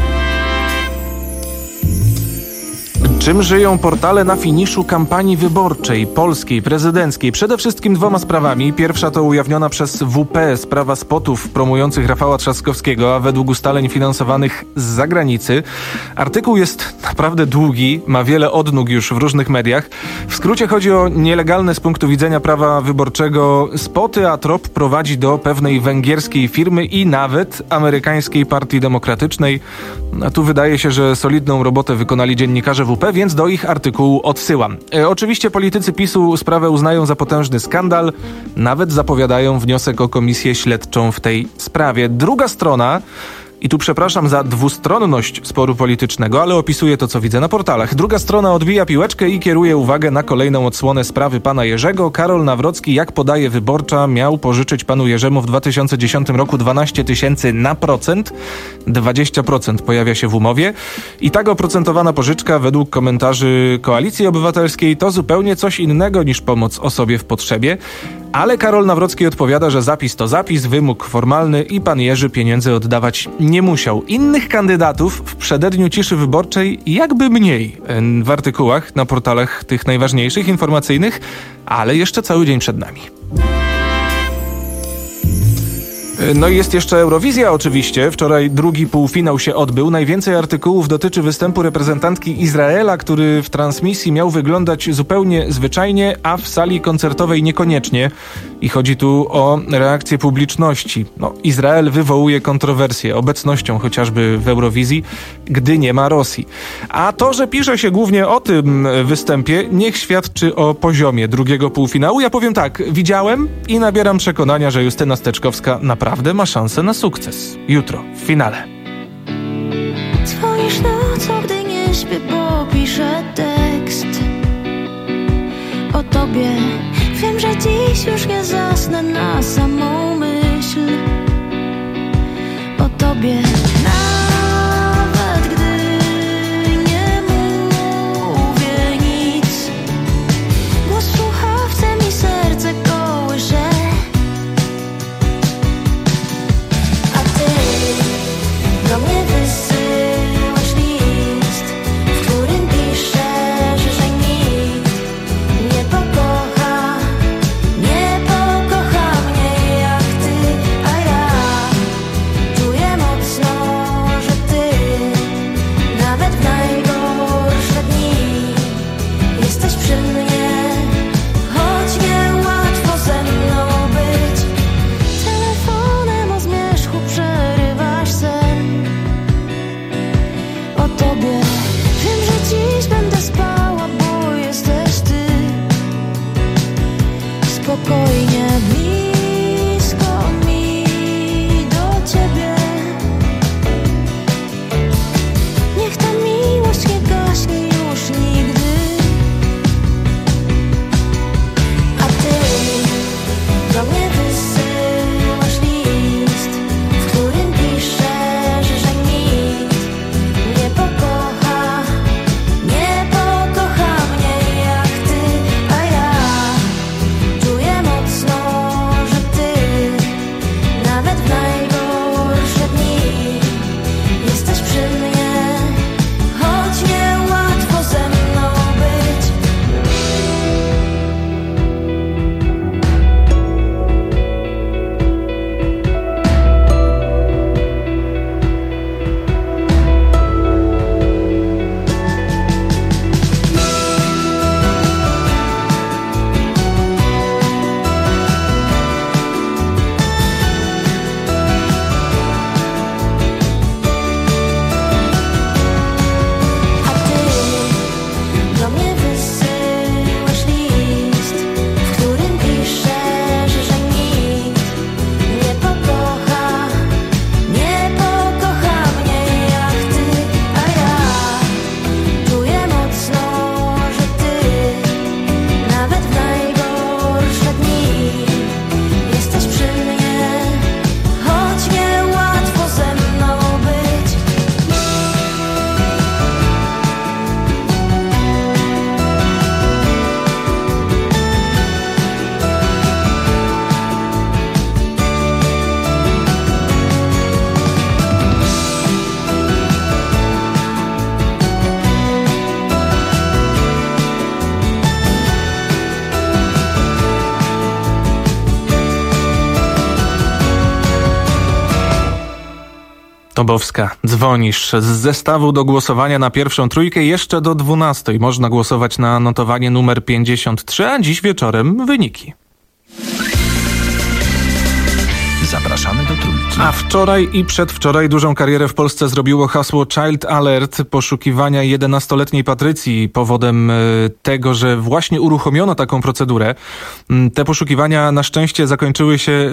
Czym żyją portale na finiszu kampanii wyborczej, polskiej, prezydenckiej? Przede wszystkim dwoma sprawami. Pierwsza to ujawniona przez W P sprawa spotów promujących Rafała Trzaskowskiego, a według ustaleń finansowanych z zagranicy. Artykuł jest naprawdę długi, ma wiele odnóg już w różnych mediach. W skrócie chodzi o nielegalne z punktu widzenia prawa wyborczego spoty, a trop prowadzi do pewnej węgierskiej firmy i nawet amerykańskiej Partii Demokratycznej. A tu wydaje się, że solidną robotę wykonali dziennikarze W P, więc do ich artykułu odsyłam. E, oczywiście politycy PiSu sprawę uznają za potężny skandal, nawet zapowiadają wniosek o komisję śledczą w tej sprawie. Druga strona, i tu przepraszam za dwustronność sporu politycznego, ale opisuję to, co widzę na portalach. Druga strona odbija piłeczkę i kieruje uwagę na kolejną odsłonę sprawy pana Jerzego. Karol Nawrocki, jak podaje Wyborcza, miał pożyczyć panu Jerzemu w dwa tysiące dziesiątym roku dwanaście tysięcy na procent. dwadzieścia procent pojawia się w umowie. I tak oprocentowana pożyczka według komentarzy Koalicji Obywatelskiej to zupełnie coś innego niż pomoc osobie w potrzebie. Ale Karol Nawrocki odpowiada, że zapis to zapis, wymóg formalny i pan Jerzy pieniędzy oddawać nie musiał. Innych kandydatów w przededniu ciszy wyborczej jakby mniej w artykułach na portalach tych najważniejszych, informacyjnych, ale jeszcze cały dzień przed nami. No i jest jeszcze Eurowizja oczywiście. Wczoraj drugi półfinał się odbył. Najwięcej artykułów dotyczy występu reprezentantki Izraela, który w transmisji miał wyglądać zupełnie zwyczajnie, a w sali koncertowej niekoniecznie. I chodzi tu o reakcję publiczności. No, Izrael wywołuje kontrowersje obecnością chociażby w Eurowizji, gdy nie ma Rosji. A to, że pisze się głównie o tym występie, niech świadczy o poziomie drugiego półfinału. Ja powiem tak, widziałem i nabieram przekonania, że Justyna Steczkowska naprawdę Naprawdę ma szansę na sukces. Jutro, w finale. Dzwonisz nocą, gdy nie śpię, bo piszę tekst o tobie. Wiem, że dziś już nie zasnę na samą myśl o tobie. Nawet gdy nie mówię nic, głos w słuchawce mi serce kołysze. Do mnie wysyłasz list, w którym piszesz, że nikt nie pokocha, nie pokocha mnie jak Tobowska, dzwonisz z zestawu do głosowania na pierwszą trójkę jeszcze do dwunastej. Można głosować na notowanie numer pięćdziesiąt trzy, a dziś wieczorem wyniki. Zapraszamy do Trójki. A wczoraj i przedwczoraj dużą karierę w Polsce zrobiło hasło Child Alert, poszukiwania jedenastoletniej Patrycji powodem tego, że właśnie uruchomiono taką procedurę. Te poszukiwania na szczęście zakończyły się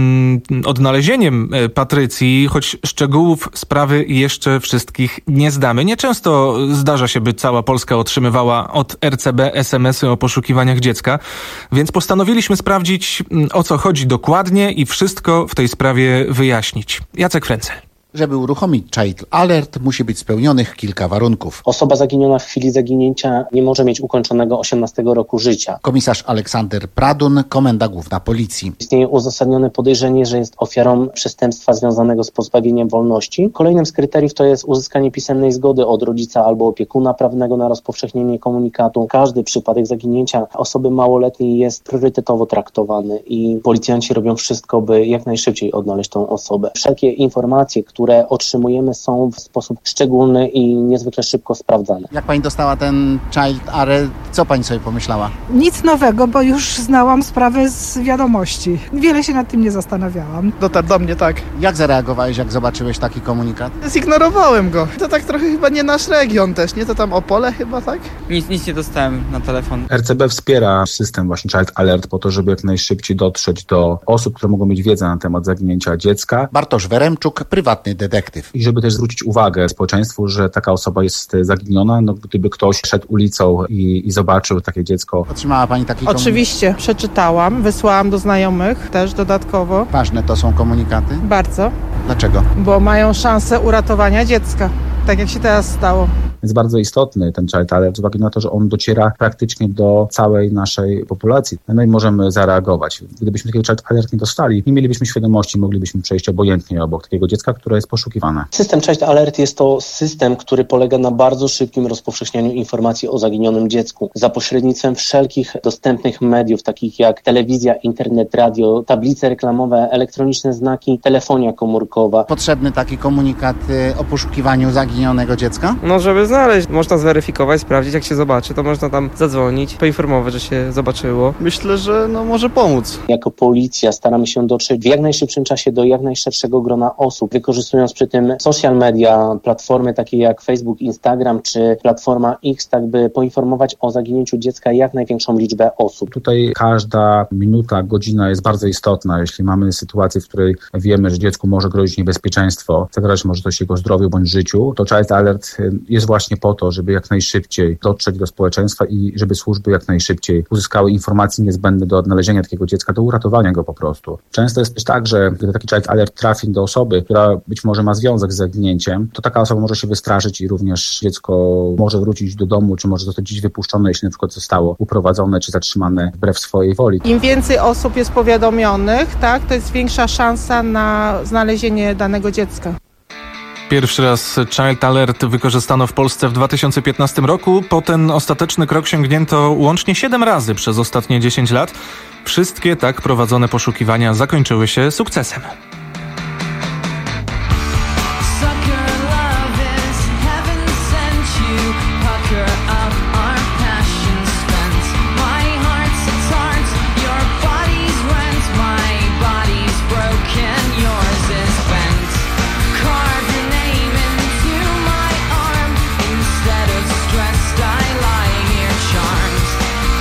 odnalezieniem Patrycji, choć szczegółów sprawy jeszcze wszystkich nie znamy. Nieczęsto zdarza się, by cała Polska otrzymywała od R C B es em esy o poszukiwaniach dziecka, więc postanowiliśmy sprawdzić, o co chodzi dokładnie i wszystko w tej sprawie wyjaśnić. Jacek Frenzel. Żeby uruchomić Child Alert, musi być spełnionych kilka warunków. Osoba zaginiona w chwili zaginięcia nie może mieć ukończonego osiemnastego roku życia. Komisarz Aleksander Pradun, Komenda Główna Policji. Istnieje uzasadnione podejrzenie, że jest ofiarą przestępstwa związanego z pozbawieniem wolności. Kolejnym z kryteriów to jest uzyskanie pisemnej zgody od rodzica albo opiekuna prawnego na rozpowszechnienie komunikatu. Każdy przypadek zaginięcia osoby małoletniej jest priorytetowo traktowany i policjanci robią wszystko, by jak najszybciej odnaleźć tą osobę. Wszelkie informacje, które otrzymujemy, są w sposób szczególny i niezwykle szybko sprawdzane. Jak pani dostała ten Child Alert, co pani sobie pomyślała? Nic nowego, bo już znałam sprawę z wiadomości. Wiele się nad tym nie zastanawiałam. Dotarł do mnie, tak. Jak zareagowałeś, jak zobaczyłeś taki komunikat? Zignorowałem go. To tak trochę chyba nie nasz region też, nie? To tam Opole chyba, tak? Nic, nic nie dostałem na telefon. R C B wspiera system właśnie Child Alert po to, żeby jak najszybciej dotrzeć do osób, które mogą mieć wiedzę na temat zaginięcia dziecka. Bartosz Weremczuk, prywatny detektyw. I żeby też zwrócić uwagę społeczeństwu, że taka osoba jest zaginiona, no gdyby ktoś szedł ulicą i, i zobaczył takie dziecko. Otrzymała pani taki komunikat? Oczywiście, przeczytałam, wysłałam do znajomych też dodatkowo. Ważne to są komunikaty? Bardzo. Dlaczego? Bo mają szansę uratowania dziecka, tak jak się teraz stało. Jest bardzo istotny ten Child Alert z uwagi na to, że on dociera praktycznie do całej naszej populacji. No i możemy zareagować. Gdybyśmy takiego Child Alert nie dostali, nie mielibyśmy świadomości, moglibyśmy przejść obojętnie obok takiego dziecka, które jest poszukiwane. System Child Alert jest to system, który polega na bardzo szybkim rozpowszechnianiu informacji o zaginionym dziecku za pośrednictwem wszelkich dostępnych mediów, takich jak telewizja, internet, radio, tablice reklamowe, elektroniczne znaki, telefonia komórkowa. Potrzebny taki komunikat o poszukiwaniu zaginionego dziecka? No, żeby znaleźć, można zweryfikować, sprawdzić, jak się zobaczy, to można tam zadzwonić, poinformować, że się zobaczyło. Myślę, że no może pomóc. Jako policja staramy się dotrzeć w jak najszybszym czasie do jak najszerszego grona osób, wykorzystując przy tym social media, platformy takie jak Facebook, Instagram czy platforma X, tak by poinformować o zaginięciu dziecka jak największą liczbę osób. Tutaj każda minuta, godzina jest bardzo istotna. Jeśli mamy sytuację, w której wiemy, że dziecku może grozić niebezpieczeństwo, zagrażać może coś jego zdrowiu bądź życiu, to Child Alert jest właśnie po to, żeby jak najszybciej dotrzeć do społeczeństwa i żeby służby jak najszybciej uzyskały informacje niezbędne do odnalezienia takiego dziecka, do uratowania go po prostu. Często jest też tak, że gdy taki Child Alert trafi do osoby, która być może ma związek z zaginięciem, to taka osoba może się wystraszyć i również dziecko może wrócić do domu, czy może zostać gdzieś wypuszczone, jeśli na przykład zostało uprowadzone czy zatrzymane wbrew swojej woli. Im więcej osób jest powiadomionych, tak, to jest większa szansa na znalezienie danego dziecka. Pierwszy raz Child Alert wykorzystano w Polsce w dwa tysiące piętnastym roku. Po ten ostateczny krok sięgnięto łącznie siedem razy przez ostatnie dziesięć lat. Wszystkie tak prowadzone poszukiwania zakończyły się sukcesem.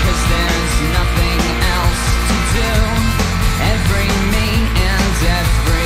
Every me and every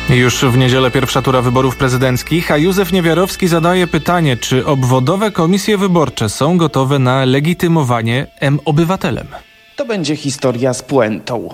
Już w niedzielę pierwsza tura wyborów prezydenckich, a Józef Niewiarowski zadaje pytanie, czy obwodowe komisje wyborcze są gotowe na legitymowanie M-Obywatelem. To będzie historia z puentą.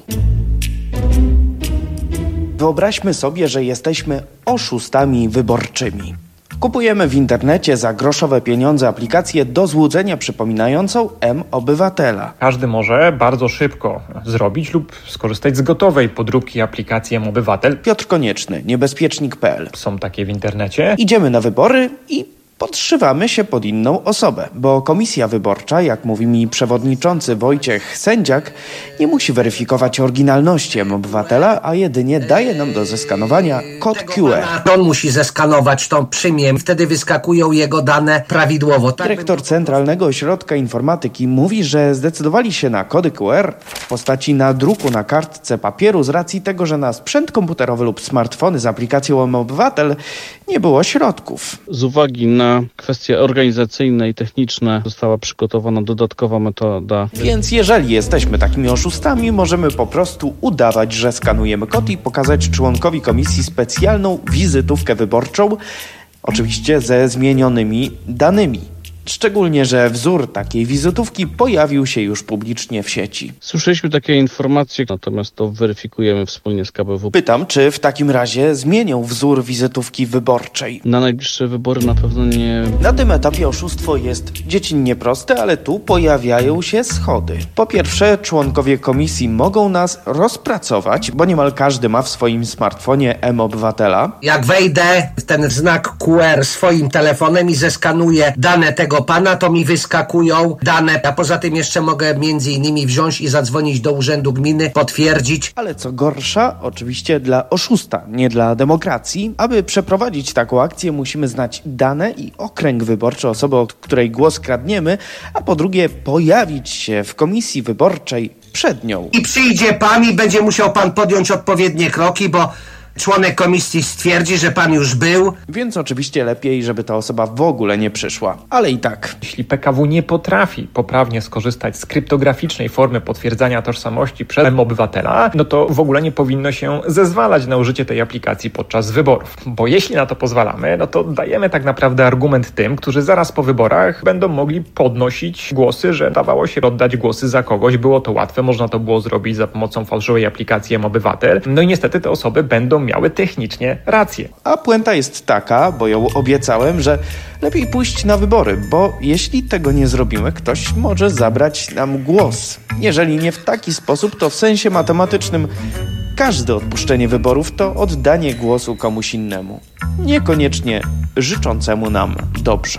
Wyobraźmy sobie, że jesteśmy oszustami wyborczymi. Kupujemy w internecie za groszowe pieniądze aplikację do złudzenia przypominającą M-Obywatela. Każdy może bardzo szybko zrobić lub skorzystać z gotowej podróbki aplikacji M-Obywatel. Piotr Konieczny, niebezpiecznik kropka p l. Są takie w internecie. Idziemy na wybory i podszywamy się pod inną osobę, bo komisja wyborcza, jak mówi mi przewodniczący Wojciech Sędziak, nie musi weryfikować oryginalności M-Obywatela, a jedynie daje nam do zeskanowania kod Q R. On musi zeskanować, to przyjmie, wtedy wyskakują jego dane prawidłowo. Tak? Dyrektor Centralnego Ośrodka Informatyki mówi, że zdecydowali się na kody Q R w postaci nadruku na kartce papieru z racji tego, że na sprzęt komputerowy lub smartfony z aplikacją M-Obywatel nie było środków. Z uwagi na kwestie organizacyjne i techniczne została przygotowana dodatkowa metoda. Więc jeżeli jesteśmy takimi oszustami, możemy po prostu udawać, że skanujemy kod i pokazać członkowi komisji specjalną wizytówkę wyborczą, oczywiście ze zmienionymi danymi. Szczególnie, że wzór takiej wizytówki pojawił się już publicznie w sieci. Słyszeliśmy takie informacje, natomiast to weryfikujemy wspólnie z K B W. Pytam, czy w takim razie zmienią wzór wizytówki wyborczej? Na najbliższe wybory na pewno nie. Na tym etapie oszustwo jest dziecinnie proste, ale tu pojawiają się schody. Po pierwsze, członkowie komisji mogą nas rozpracować, bo niemal każdy ma w swoim smartfonie M-Obywatela. Jak wejdę w ten znak Q R swoim telefonem i zeskanuję dane tego pana, to mi wyskakują dane, a poza tym jeszcze mogę między innymi wziąć i zadzwonić do urzędu gminy, potwierdzić. Ale co gorsza, oczywiście dla oszusta, nie dla demokracji. Aby przeprowadzić taką akcję, musimy znać dane i okręg wyborczy osoby, od której głos kradniemy, a po drugie pojawić się w komisji wyborczej przed nią. I przyjdzie pan i będzie musiał pan podjąć odpowiednie kroki, bo członek komisji stwierdzi, że pan już był. Więc oczywiście lepiej, żeby ta osoba w ogóle nie przyszła. Ale i tak. Jeśli P K W nie potrafi poprawnie skorzystać z kryptograficznej formy potwierdzania tożsamości przez M-Obywatela, no to w ogóle nie powinno się zezwalać na użycie tej aplikacji podczas wyborów. Bo jeśli na to pozwalamy, no to dajemy tak naprawdę argument tym, którzy zaraz po wyborach będą mogli podnosić głosy, że dawało się oddać głosy za kogoś, było to łatwe, można to było zrobić za pomocą fałszywej aplikacji M-Obywatel. No i niestety te osoby będą miały technicznie rację. A puenta jest taka, bo ją obiecałem, że lepiej pójść na wybory, bo jeśli tego nie zrobimy, ktoś może zabrać nam głos. Jeżeli nie w taki sposób, to w sensie matematycznym każde odpuszczenie wyborów to oddanie głosu komuś innemu. Niekoniecznie życzącemu nam dobrze.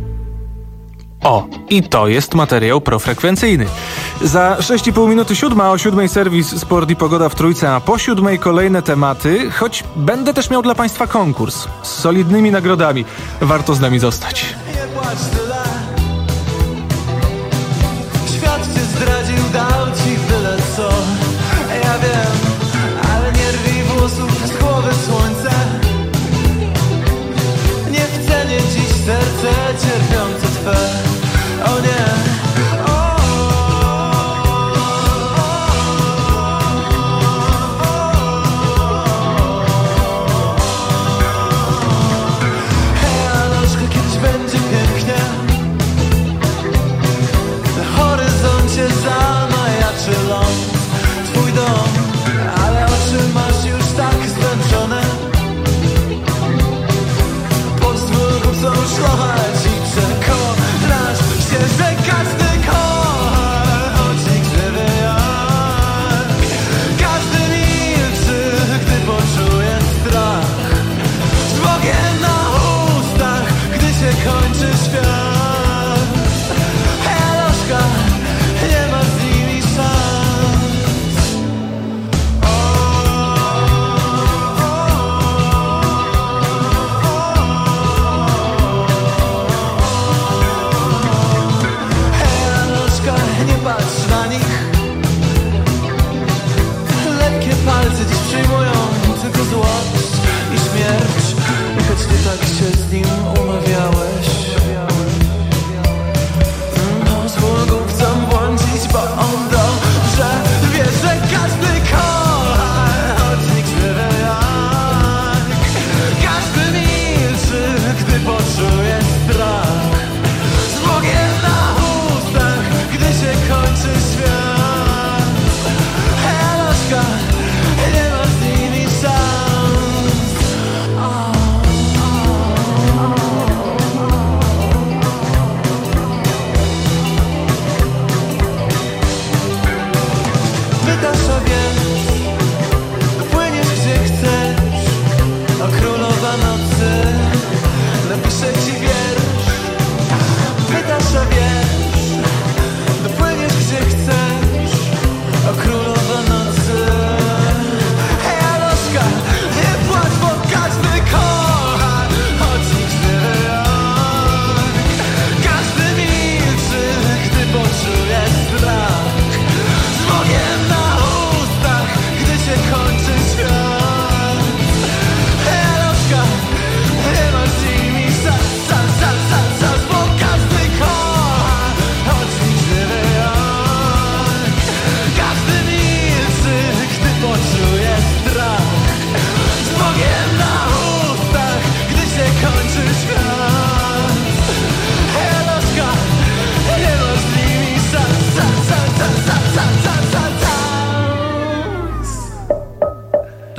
O, i to jest materiał profrekwencyjny. Za sześć i pół minuty siódma, o siódmej serwis Sport i Pogoda w Trójce, a po siódmej kolejne tematy, choć będę też miał dla Państwa konkurs z solidnymi nagrodami. Warto z nami zostać. Nie płacz tyle. Świat cię zdradził, dał ci byle co. Ja wiem, ale nie rwij włosów z głowy słońce. Nie w cenie dziś serce cierpiące twe. O nie.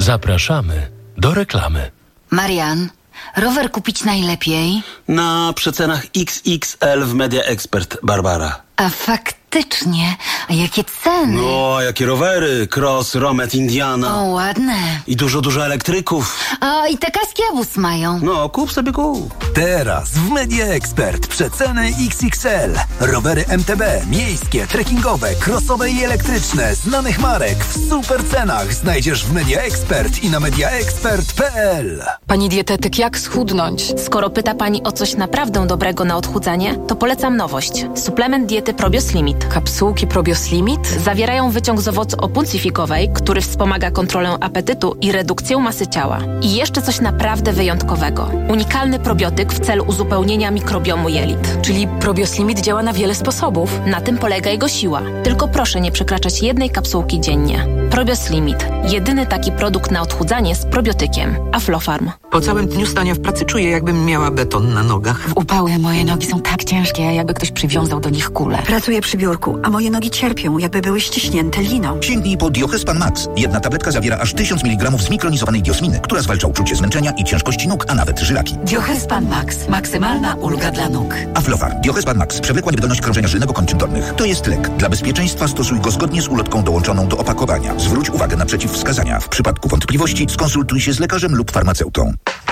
Zapraszamy do reklamy. Marian, rower kupić najlepiej? Na przecenach X X L w Media Expert, Barbara. A faktycznie, a jakie ceny? No, jakie rowery, Cross, Romet, Indiana. O, ładne. I dużo, dużo elektryków. A i te kaski Awus mają. No, kup sobie kup. Teraz w Media Expert przeceny X X L. Rowery M T B, miejskie, trekkingowe, crossowe i elektryczne, znanych marek w super cenach znajdziesz w Media Expert i na mediaexpert kropka p l. Pani dietetyk, jak schudnąć? Skoro pyta Pani o coś naprawdę dobrego na odchudzanie, to polecam nowość. Suplement diety Probios Limit. Kapsułki Probios Limit? Zawierają wyciąg z owocu opulsifikowej, który wspomaga kontrolę apetytu i redukcję masy ciała. I jeszcze coś naprawdę wyjątkowego. Unikalny probiotyk w celu uzupełnienia mikrobiomu jelit. Czyli Probios Limit działa na wiele sposobów. Na tym polega jego siła. Tylko proszę nie przekraczać jednej kapsułki dziennie. Probios Limit. Jedyny taki produkt na odchudzanie z probiotykiem. Aflofarm. Po całym dniu stania w pracy czuję, jakbym miała beton na nogach. W upały moje nogi są tak ciężkie, jakby ktoś przywiązał do nich kulę. Pracuję przy biurku, a moje nogi cierpią, jakby były ściśnięte liną. Sięgnij po Diochespan Max. Jedna tabletka zawiera aż tysiąc miligramów zmikronizowanej diosminy, która zwalcza uczucie zmęczenia i ciężkości nóg, a nawet żylaki. Diochespan Max. Maksymalna ulga dla nóg. Aflofarm. Diochespan Max. Przewlekła niewydolność krążenia żylnego kończyn dolnych. To jest lek. Dla bezpieczeństwa stosuj go zgodnie z ulotką dołączoną do opakowania. Zwróć uwagę na przeciwwskazania. W przypadku wątpliwości skonsultuj się z lekarzem lub farmaceutą.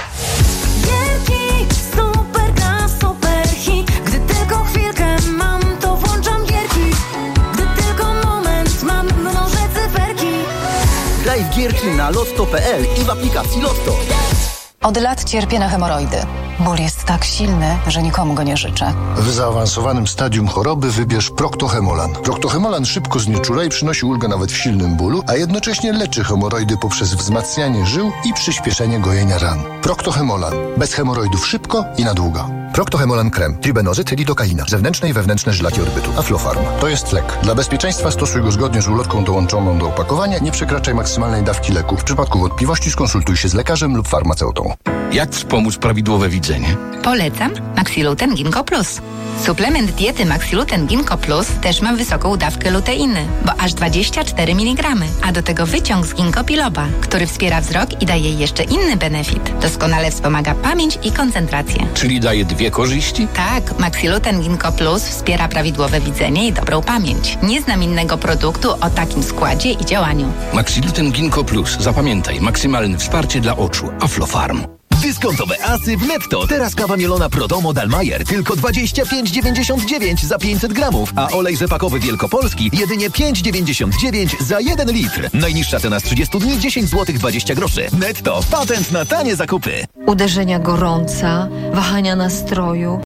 Graj w gierki na lotto kropka p l i w aplikacji Lotto. Od lat cierpię na hemoroidy. Ból jest tak silny, że nikomu go nie życzę. W zaawansowanym stadium choroby wybierz Proctohemolan. Proctohemolan szybko znieczula i przynosi ulgę nawet w silnym bólu, a jednocześnie leczy hemoroidy poprzez wzmacnianie żył i przyspieszenie gojenia ran. Proctohemolan. Bez hemoroidów szybko i na długo. Proctohemolan krem. Tribenozyt, lidokaina. Zewnętrzne i wewnętrzne żylaki odbytu. Aflofarm. To jest lek. Dla bezpieczeństwa stosuj go zgodnie z ulotką dołączoną do opakowania. Nie przekraczaj maksymalnej dawki leku. W przypadku wątpliwości skonsultuj się z lekarzem lub farmaceutą. Jak wspomóc prawidłowe widzenie? Polecam Maxiluten Ginkgo Plus. Suplement diety Maxiluten Ginkgo Plus też ma wysoką dawkę luteiny, bo aż dwadzieścia cztery miligramy, a do tego wyciąg z ginkgo biloba, który wspiera wzrok i daje jeszcze inny benefit. Doskonale wspomaga pamięć i koncentrację. Czyli daje dwie korzyści? Tak, Maxiluten Ginkgo Plus wspiera prawidłowe widzenie i dobrą pamięć. Nie znam innego produktu o takim składzie i działaniu. Maxiluten Ginkgo Plus. Zapamiętaj, maksymalne wsparcie dla oczu. Aflofarm. Dyskontowe asy w Netto. Teraz kawa mielona Prodomo Dalmajer tylko dwadzieścia pięć dziewięćdziesiąt dziewięć za pięćset gramów, a olej rzepakowy Wielkopolski jedynie pięć dziewięćdziesiąt dziewięć za jeden litr. Najniższa cena z trzydziestu dni dziesięć złotych dwadzieścia groszy. Netto. Patent na tanie zakupy. Uderzenia gorąca, wahania nastroju.